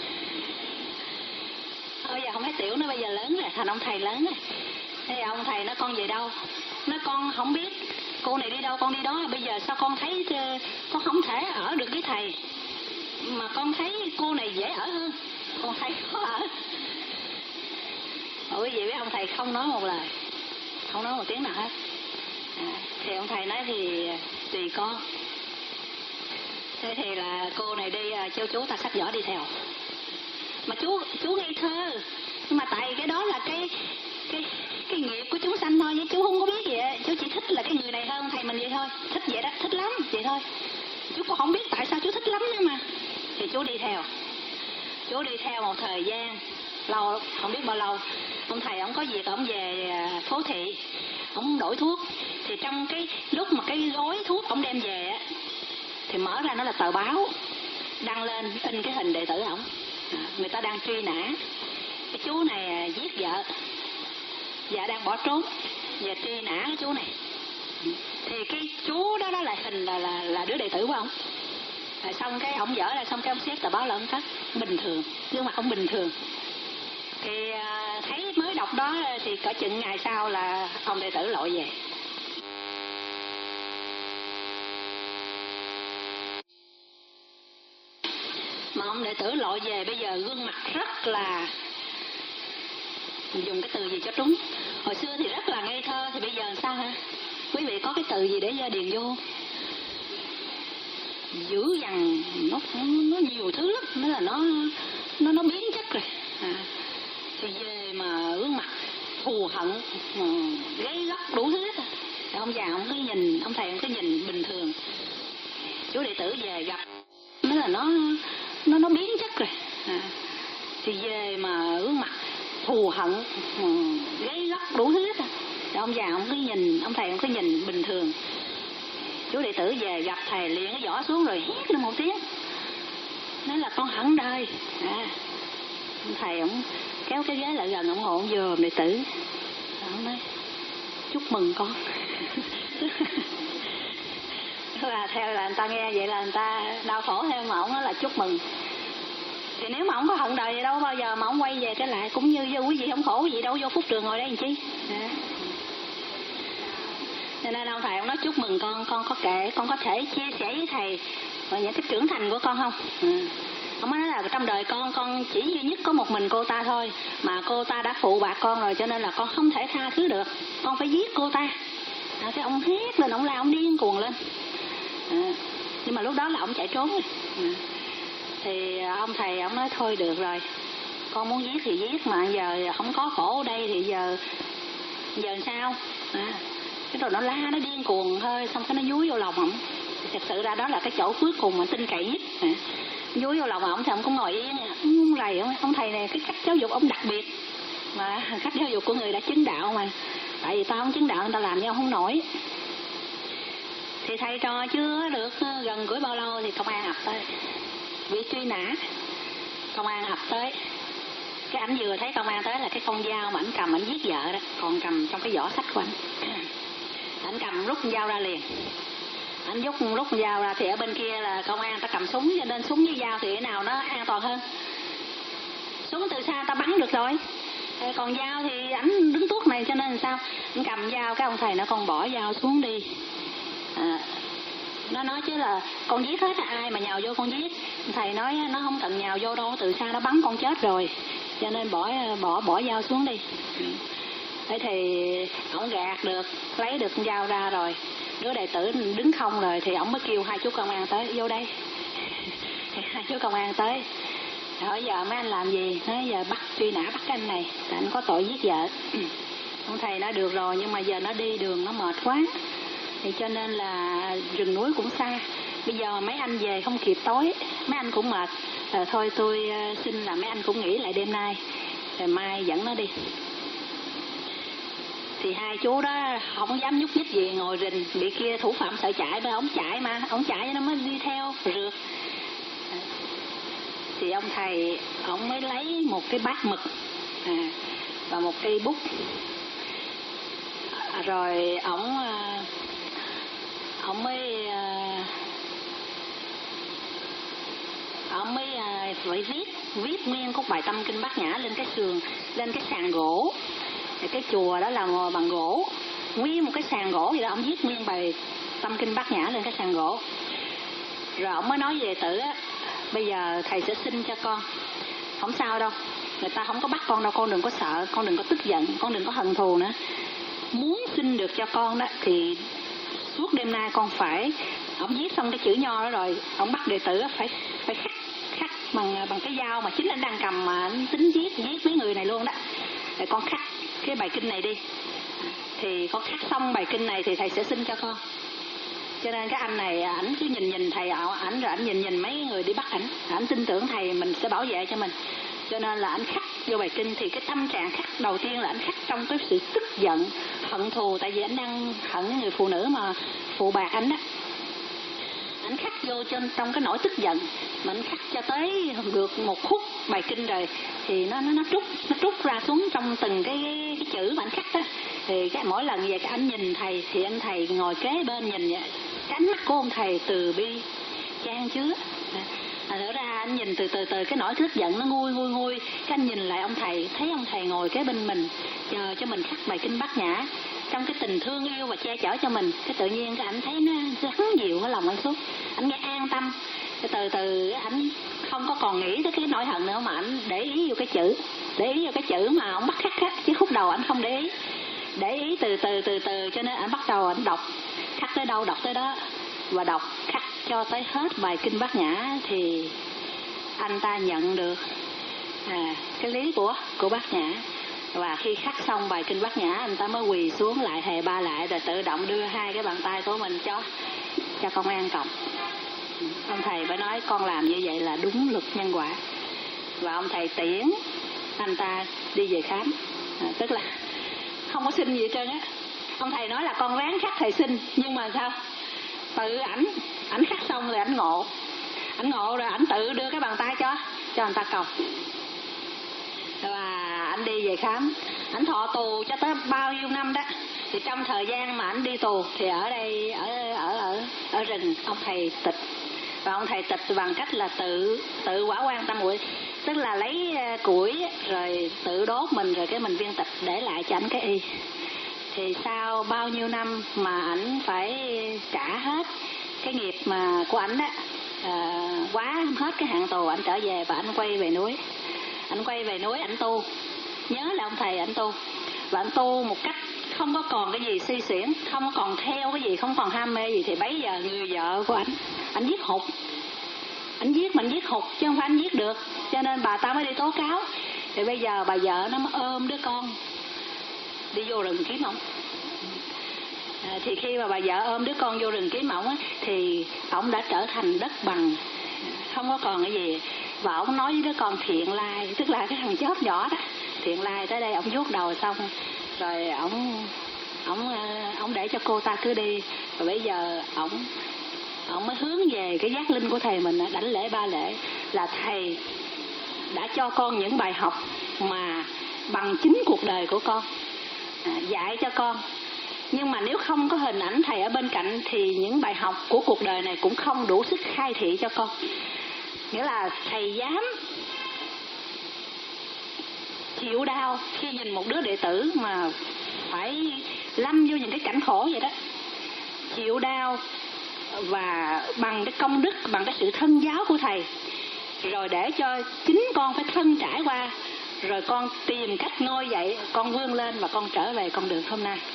Bây giờ không thấy Tiểu nữa, bây giờ lớn rồi, thành ông thầy lớn rồi. Thế ông thầy nói con về đâu? Nói con không biết cô này đi đâu, con đi đó. Bây giờ sao con thấy con không thể ở được với thầy, mà con thấy cô này dễ ở hơn, con thấy khó ở. Ủa vậy với ông thầy không nói một lời, không nói một tiếng nào hết. À, thì ông thầy nói thì tùy con. Thế thì là cô này đi cho chú ta sách vở đi theo. Mà chú chú ngây thơ, nhưng mà tại cái đó là cái cái cái nghiệp của chúng sanh thôi, chứ chú không có biết gì vậy. Chú chỉ thích là cái người này hơn thầy mình vậy thôi, thích vậy đó, thích lắm vậy thôi. Chú cũng không biết tại sao chú thích lắm nữa mà. Thì chú đi theo, chú đi theo một thời gian lâu, không biết bao lâu. Ông thầy ông có việc ông về phố thị, ông đổi thuốc. Thì trong cái lúc mà cái gói thuốc ông đem về á, thì mở ra nó là tờ báo đăng lên in cái hình đệ tử ổng. À, người ta đang truy nã cái chú này giết vợ, vợ đang bỏ trốn, và truy nã cái chú này. Thì cái chú đó đó là hình là là, là đứa đệ tử của ông. À, xong cái ổng dở ra, xong cái ông xếp tờ báo là ông cất bình thường, gương mặt ông bình thường. Thì à, thấy mới đọc đó thì cỡ chừng ngày sau là ông đệ tử lội về. Mà ông đệ tử lội về bây giờ gương mặt rất là, dùng cái từ gì cho trúng, hồi xưa thì rất là ngây thơ, thì bây giờ sao hả quý vị, có cái từ gì để điền vô? Dữ dằn, nó nó nhiều thứ lắm, nó là nó nó nó biến chất rồi. À, thì về mà gương mặt thù hận, gáy gắt đủ thứ hết. Thì ông già ông cứ nhìn, ông thầy ông cứ nhìn bình thường. Chú đệ tử về gặp, nó là nó nó nó biến chất rồi. À, thì về mà gương mặt thù hận, gáy gắt đủ thứ hết. Thì ông già ông cứ nhìn, ông thầy ông cứ nhìn bình thường. Chú đệ tử về gặp thầy liền cái giỏ xuống rồi hét lên một tiếng, nói là con hận đời. À, ông thầy ông kéo cái ghế lại gần, ông ngồi ông dòm đệ tử, ông nói chúc mừng con. Là theo là người ta nghe vậy là người ta đau khổ thêm, mà ông nói là chúc mừng. Thì nếu mà ông có hận đời vậy đâu bao giờ mà ông quay về trở lại, cũng như vô quý vị không khổ gì đâu, vô phúc trường ngồi đây làm chi. À. Cho nên ông thầy ông nói chúc mừng con, con có kể, con có thể chia sẻ với thầy và những cái trưởng thành của con không? À. Ông nói là trong đời con, con chỉ duy nhất có một mình cô ta thôi, mà cô ta đã phụ bạc con rồi, cho nên là con không thể tha thứ được, con phải giết cô ta. À, cái ông hét lên, ông la, ông điên cuồng lên. À, nhưng mà lúc đó là ông chạy trốn rồi. À, thì ông thầy ông nói thôi được rồi, con muốn giết thì giết, mà giờ không có khổ ở đây thì giờ giờ sao? À, cái rồi nó la, nó điên cuồng hơi, xong cái nó dúi vô lòng ổng. Thật sự ra đó là cái chỗ cuối cùng mà tin cậy nhất. À, vui vô lòng ông thì ông cũng ngồi yên, ông rầy ông, ông thầy này cái cách giáo dục ông đặc biệt, mà cách giáo dục của người đã chứng đạo mà. Tại vì tao không chứng đạo người ta làm nhau không nổi. Thì thầy trò chưa được gần gũi bao lâu thì công an ập tới, bị truy nã. Công an ập tới, cái ảnh vừa thấy công an tới là cái con dao mà ảnh cầm ảnh giết vợ đó còn cầm trong cái vỏ sách của ảnh. Ảnh cầm rút con dao ra liền. Ảnh rút rút con dao ra thì ở bên kia là công an ta cầm súng, cho nên súng với dao thì cái nào nó an toàn hơn. Súng từ xa ta bắn được rồi, còn dao thì ảnh đứng tuốt này, cho nên sao ảnh cầm dao, cái ông thầy nó còn bỏ dao xuống đi. À, nó nói chứ là con giết hết, ai mà nhào vô con giết. Thầy nói nó không cần nhào vô đâu, từ xa nó bắn con chết rồi, cho nên bỏ bỏ bỏ dao xuống đi. Thế thì ổng gạt được, lấy được con dao ra rồi, đứa đệ tử đứng không rồi thì ổng mới kêu hai chú công an tới vô đây. Hai chú công an tới hỏi giờ mấy anh làm gì, nói giờ bắt truy nã bắt cái anh này, tại anh có tội giết vợ. Ông thầy nói được rồi, nhưng mà giờ nó đi đường nó mệt quá, thì cho nên là rừng núi cũng xa, bây giờ mấy anh về không kịp tối, mấy anh cũng mệt, rồi thôi tôi xin là mấy anh cũng nghỉ lại đêm nay, rồi mai dẫn nó đi. Thì hai chú đó không dám nhúc nhích gì, ngồi rình, bị kia thủ phạm sợ chạy, bởi ông chạy mà, ông chạy nó mới đi theo rượt. Thì ông thầy ông mới lấy một cái bát mực à, và một cây bút, à, rồi ông ông mới ông mới phải viết viết nguyên cái bài tâm kinh Bát Nhã lên cái sườn, lên cái sàn gỗ. Thì cái chùa đó là ngồi bằng gỗ, nguyên một cái sàn gỗ vậy đó, ông viết nguyên bài tâm kinh Bát Nhã lên cái sàn gỗ. Rồi ông mới nói về tử á, bây giờ thầy sẽ xin cho con, không sao đâu, người ta không có bắt con đâu, con đừng có sợ, con đừng có tức giận, con đừng có hận thù nữa. Muốn xin được cho con đó thì suốt đêm nay con phải, ông viết xong cái chữ nho đó rồi, ông bắt đệ tử phải phải khắc khắc bằng bằng cái dao mà chính anh đang cầm mà anh tính giết giết mấy người này luôn đó. Để con khắc cái bài kinh này đi, thì con khắc xong bài kinh này thì thầy sẽ xin cho con. Cho nên cái anh này ảnh cứ nhìn nhìn thầy ảnh, rồi ảnh nhìn nhìn mấy người đi bắt ảnh, ảnh tin tưởng thầy mình sẽ bảo vệ cho mình, cho nên là ảnh khắc vô bài kinh. Thì cái tâm trạng khắc đầu tiên là ảnh khắc trong cái sự tức giận hận thù, tại vì ảnh đang hận cái người phụ nữ mà phụ bạc ảnh đó. Ảnh khắc vô trên trong cái nỗi tức giận, mà ảnh khắc cho tới được một khúc bài kinh rồi thì nó nó nó trút nó trút ra xuống trong từng cái, cái, cái chữ mà ảnh khắc đó. Thì cái mỗi lần về cái anh nhìn thầy thì anh thầy ngồi kế bên nhìn vậy, cái ánh mắt của ông thầy từ bi chan chứa. À, thật ra anh nhìn từ từ từ cái nỗi tức giận nó nguôi nguôi nguôi, cái anh nhìn lại ông thầy, thấy ông thầy ngồi kế bên mình chờ cho mình khắc bài kinh Bát Nhã trong cái tình thương yêu và che chở cho mình. Cái tự nhiên cái ảnh thấy nó lắng dịu cái lòng anh xuống, anh nghe an tâm. Cái từ từ ảnh không có còn nghĩ tới cái nỗi hận nữa, mà ảnh để ý vô cái chữ, để ý vô cái chữ mà ông bắt khắc á, chứ khúc đầu ảnh không để ý, để ý từ từ từ từ, cho nên ảnh bắt đầu ảnh đọc, khắc tới đâu đọc tới đó, và đọc khắc cho tới hết bài kinh Bát Nhã thì anh ta nhận được à, cái lý của của Bát Nhã. Và khi khắc xong bài kinh Bát Nhã, anh ta mới quỳ xuống lại thề ba lại, rồi tự động đưa hai cái bàn tay của mình cho cho công an cộng. Ông thầy mới nói con làm như vậy là đúng luật nhân quả, và ông thầy tiễn anh ta đi về khám. À, tức là không có xin gì hết trơn á. Ông thầy nói là con ráng khắc thầy xin, nhưng mà sao tự ảnh ảnh khắc xong rồi ảnh ngộ, ảnh ngộ rồi ảnh tự đưa cái bàn tay cho cho anh ta cầu. Và ảnh đi về khám, ảnh thọ tù cho tới bao nhiêu năm đó. Thì trong thời gian mà ảnh đi tù thì ở đây ở ở ở ở rừng ông thầy tịch, và ông thầy tịch bằng cách là tự tự quả quan tâm muội, tức là lấy củi rồi tự đốt mình, rồi cái mình viên tịch để lại cho ảnh cái y. Thì sau bao nhiêu năm mà ảnh phải trả hết cái nghiệp mà của ảnh đó, à, quá hết cái hạn tù, ảnh trở về và ảnh quay về núi. Ảnh quay về núi ảnh tu, nhớ là ông thầy ảnh tu, và ảnh tu một cách không có còn cái gì si xiển, không có còn theo cái gì, không còn ham mê gì. Thì bấy giờ người vợ của ảnh, ảnh giết hụt, ảnh giết mình giết hụt chứ không phải ảnh giết được, cho nên bà ta mới đi tố cáo. Thì bây giờ bà vợ nó mới ôm đứa con đi vô rừng kiếm ông. À, thì khi mà bà vợ ôm đứa con vô rừng kiếm ổng á, thì ổng đã trở thành đất bằng, không có còn cái gì. Và ổng nói với đứa con Thiện Lai, tức là cái thằng chớp nhỏ đó, Thiện Lai tới đây ổng vuốt đầu xong rồi ổng ổng ổng để cho cô ta cứ đi. Rồi bây giờ ổng ổng mới hướng về cái giác linh của thầy mình, đảnh lễ ba lễ, là thầy đã cho con những bài học mà bằng chính cuộc đời của con, à, dạy cho con. Nhưng mà nếu không có hình ảnh thầy ở bên cạnh thì những bài học của cuộc đời này cũng không đủ sức khai thị cho con. Nghĩa là thầy dám chịu đau khi nhìn một đứa đệ tử mà phải lâm vô những cái cảnh khổ vậy đó, chịu đau và bằng cái công đức, bằng cái sự thân giáo của thầy, rồi để cho chính con phải thân trải qua, rồi con tìm cách ngoi dậy, con vươn lên và con trở về con đường hôm nay.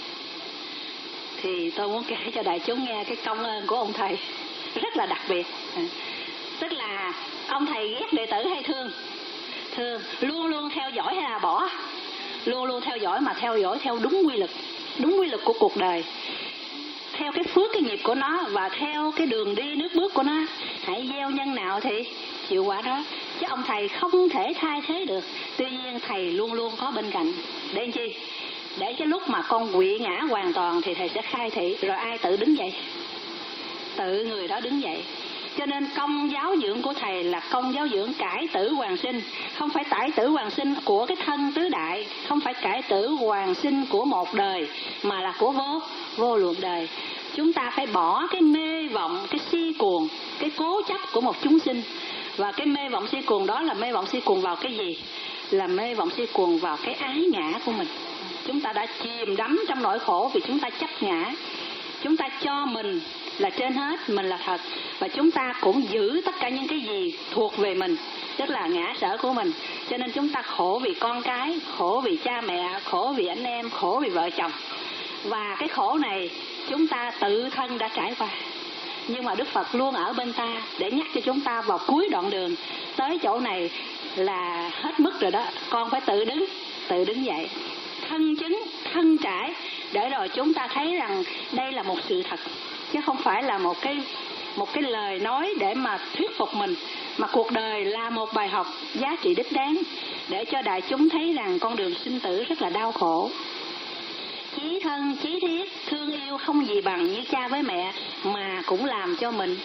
Thì tôi muốn kể cho đại chúng nghe cái công ơn của ông thầy rất là đặc biệt. Tức là ông thầy ghét đệ tử hay thương? Thương. Luôn luôn theo dõi hay là bỏ? Luôn luôn theo dõi, mà theo dõi theo đúng quy luật, đúng quy luật của cuộc đời, theo cái phước cái nghiệp của nó và theo cái đường đi nước bước của nó. Hãy gieo nhân nào thì chịu quả đó, chứ ông thầy không thể thay thế được. Tuy nhiên thầy luôn luôn có bên cạnh để làm chi? Để cái lúc mà con quỵ ngã hoàn toàn thì thầy sẽ khai thị, rồi ai tự đứng dậy? Tự người đó đứng dậy. Cho nên công giáo dưỡng của thầy là công giáo dưỡng cải tử hoàn sinh, không phải cải tử hoàn sinh của cái thân tứ đại, không phải cải tử hoàn sinh của một đời, mà là của vô vô lượng đời. Chúng ta phải bỏ cái mê vọng, cái si cuồng, cái cố chấp của một chúng sinh. Và cái mê vọng si cuồng đó là mê vọng si cuồng vào cái gì? Là mê vọng si cuồng vào cái ái ngã của mình. Chúng ta đã chìm đắm trong nỗi khổ vì chúng ta chấp ngã. Chúng ta cho mình là trên hết, mình là thật, và chúng ta cũng giữ tất cả những cái gì thuộc về mình, tức là ngã sở của mình. Cho nên chúng ta khổ vì con cái, khổ vì cha mẹ, khổ vì anh em, khổ vì vợ chồng. Và cái khổ này chúng ta tự thân đã trải qua. Nhưng mà Đức Phật luôn ở bên ta để nhắc cho chúng ta vào cuối đoạn đường, tới chỗ này là hết mức rồi đó, con phải tự đứng, tự đứng dậy, thân chứng, thân trải, để rồi chúng ta thấy rằng đây là một sự thật, chứ không phải là một cái một cái lời nói để mà thuyết phục mình, mà cuộc đời là một bài học giá trị đích đáng để cho đại chúng thấy rằng con đường sinh tử rất là đau khổ. Chí thân, chí thiết, thương yêu không gì bằng như cha với mẹ, mà cũng làm cho mình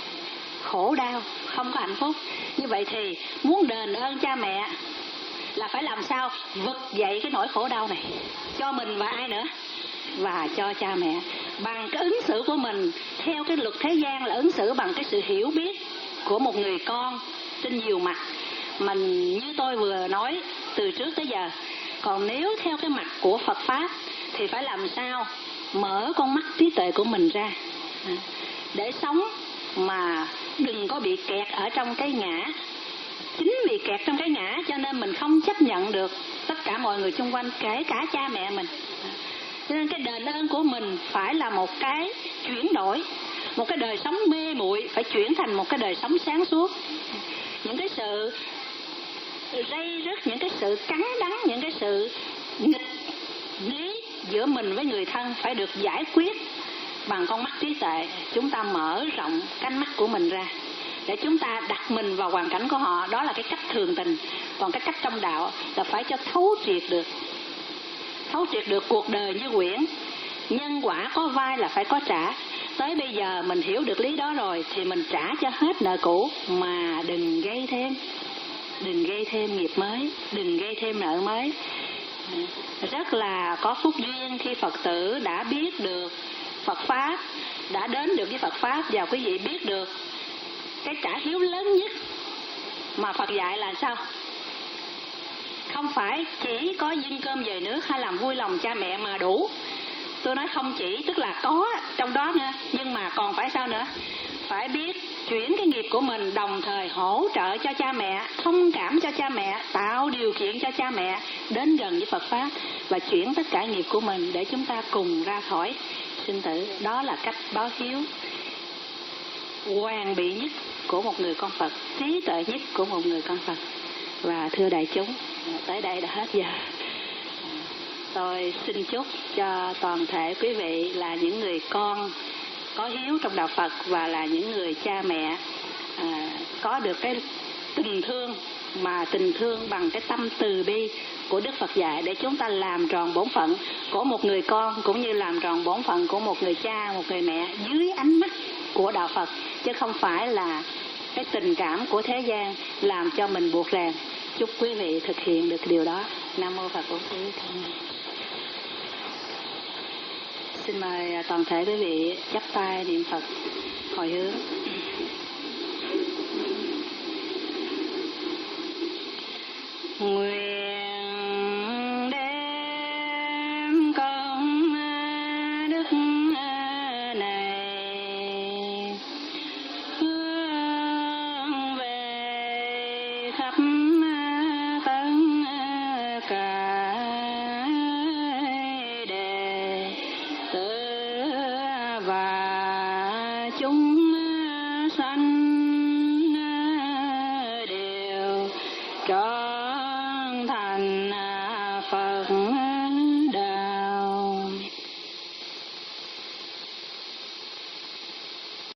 khổ đau, không có hạnh phúc. Như vậy thì muốn đền ơn cha mẹ là phải làm sao vực dậy cái nỗi khổ đau này cho mình và ai nữa? Và cho cha mẹ. Bằng cái ứng xử của mình theo cái luật thế gian là ứng xử bằng cái sự hiểu biết của một người con trên nhiều mặt, mình như tôi vừa nói từ trước tới giờ. Còn nếu theo cái mặt của Phật Pháp thì phải làm sao mở con mắt trí tuệ của mình ra để sống mà đừng có bị kẹt ở trong cái ngã. Chính vì kẹt trong cái ngã cho nên mình không chấp nhận được tất cả mọi người xung quanh, kể cả cha mẹ mình. Cho nên cái đền ơn của mình phải là một cái chuyển đổi, một cái đời sống mê muội phải chuyển thành một cái đời sống sáng suốt. Những cái sự rây rứt, những cái sự cắn đắng, những cái sự nghịch lý giữa mình với người thân phải được giải quyết bằng con mắt trí tuệ. Chúng ta mở rộng cánh mắt của mình ra để chúng ta đặt mình vào hoàn cảnh của họ. Đó là cái cách thường tình. Còn cái cách trong đạo là phải cho thấu triệt được, thấu triệt được cuộc đời như quyển. Nhân quả có vai là phải có trả. Tới bây giờ mình hiểu được lý đó rồi thì mình trả cho hết nợ cũ, mà đừng gây thêm, đừng gây thêm nghiệp mới, đừng gây thêm nợ mới. Rất là có phúc duyên khi Phật tử đã biết được Phật Pháp, đã đến được với Phật Pháp, và quý vị biết được cái trả hiếu lớn nhất mà Phật dạy là sao? Không phải chỉ có dâng cơm về nước hay làm vui lòng cha mẹ mà đủ. Tôi nói không chỉ, tức là có trong đó nữa, nhưng mà còn phải sao nữa? Phải biết chuyển cái nghiệp của mình, đồng thời hỗ trợ cho cha mẹ, thông cảm cho cha mẹ, tạo điều kiện cho cha mẹ đến gần với Phật Pháp, và chuyển tất cả nghiệp của mình để chúng ta cùng ra khỏi sinh tử. Đó là cách báo hiếu hoàn bị nhất của một người con Phật, trí tuệ nhất của một người con Phật. Và thưa đại chúng, tới đây đã hết giờ. tôi xin chúc cho toàn thể quý vị là những người con có hiếu trong đạo Phật và là những người cha mẹ à, có được cái tình thương, mà tình thương bằng cái tâm từ bi của Đức Phật dạy, để chúng ta làm tròn bổn phận của một người con, cũng như làm tròn bổn phận của một người cha, một người mẹ dưới ánh mắt của đạo Phật, chứ không phải là cái tình cảm của thế gian làm cho mình buộc ràng. Chúc quý vị thực hiện được điều đó. Nam mô Phật Bổn Sư. Xin mời toàn thể quý vị chắp tay niệm Phật hồi hướng. Nguyện đem công đức này hướng về khắp tất cả đệ tử và chúng sanh đều trọn thành Phật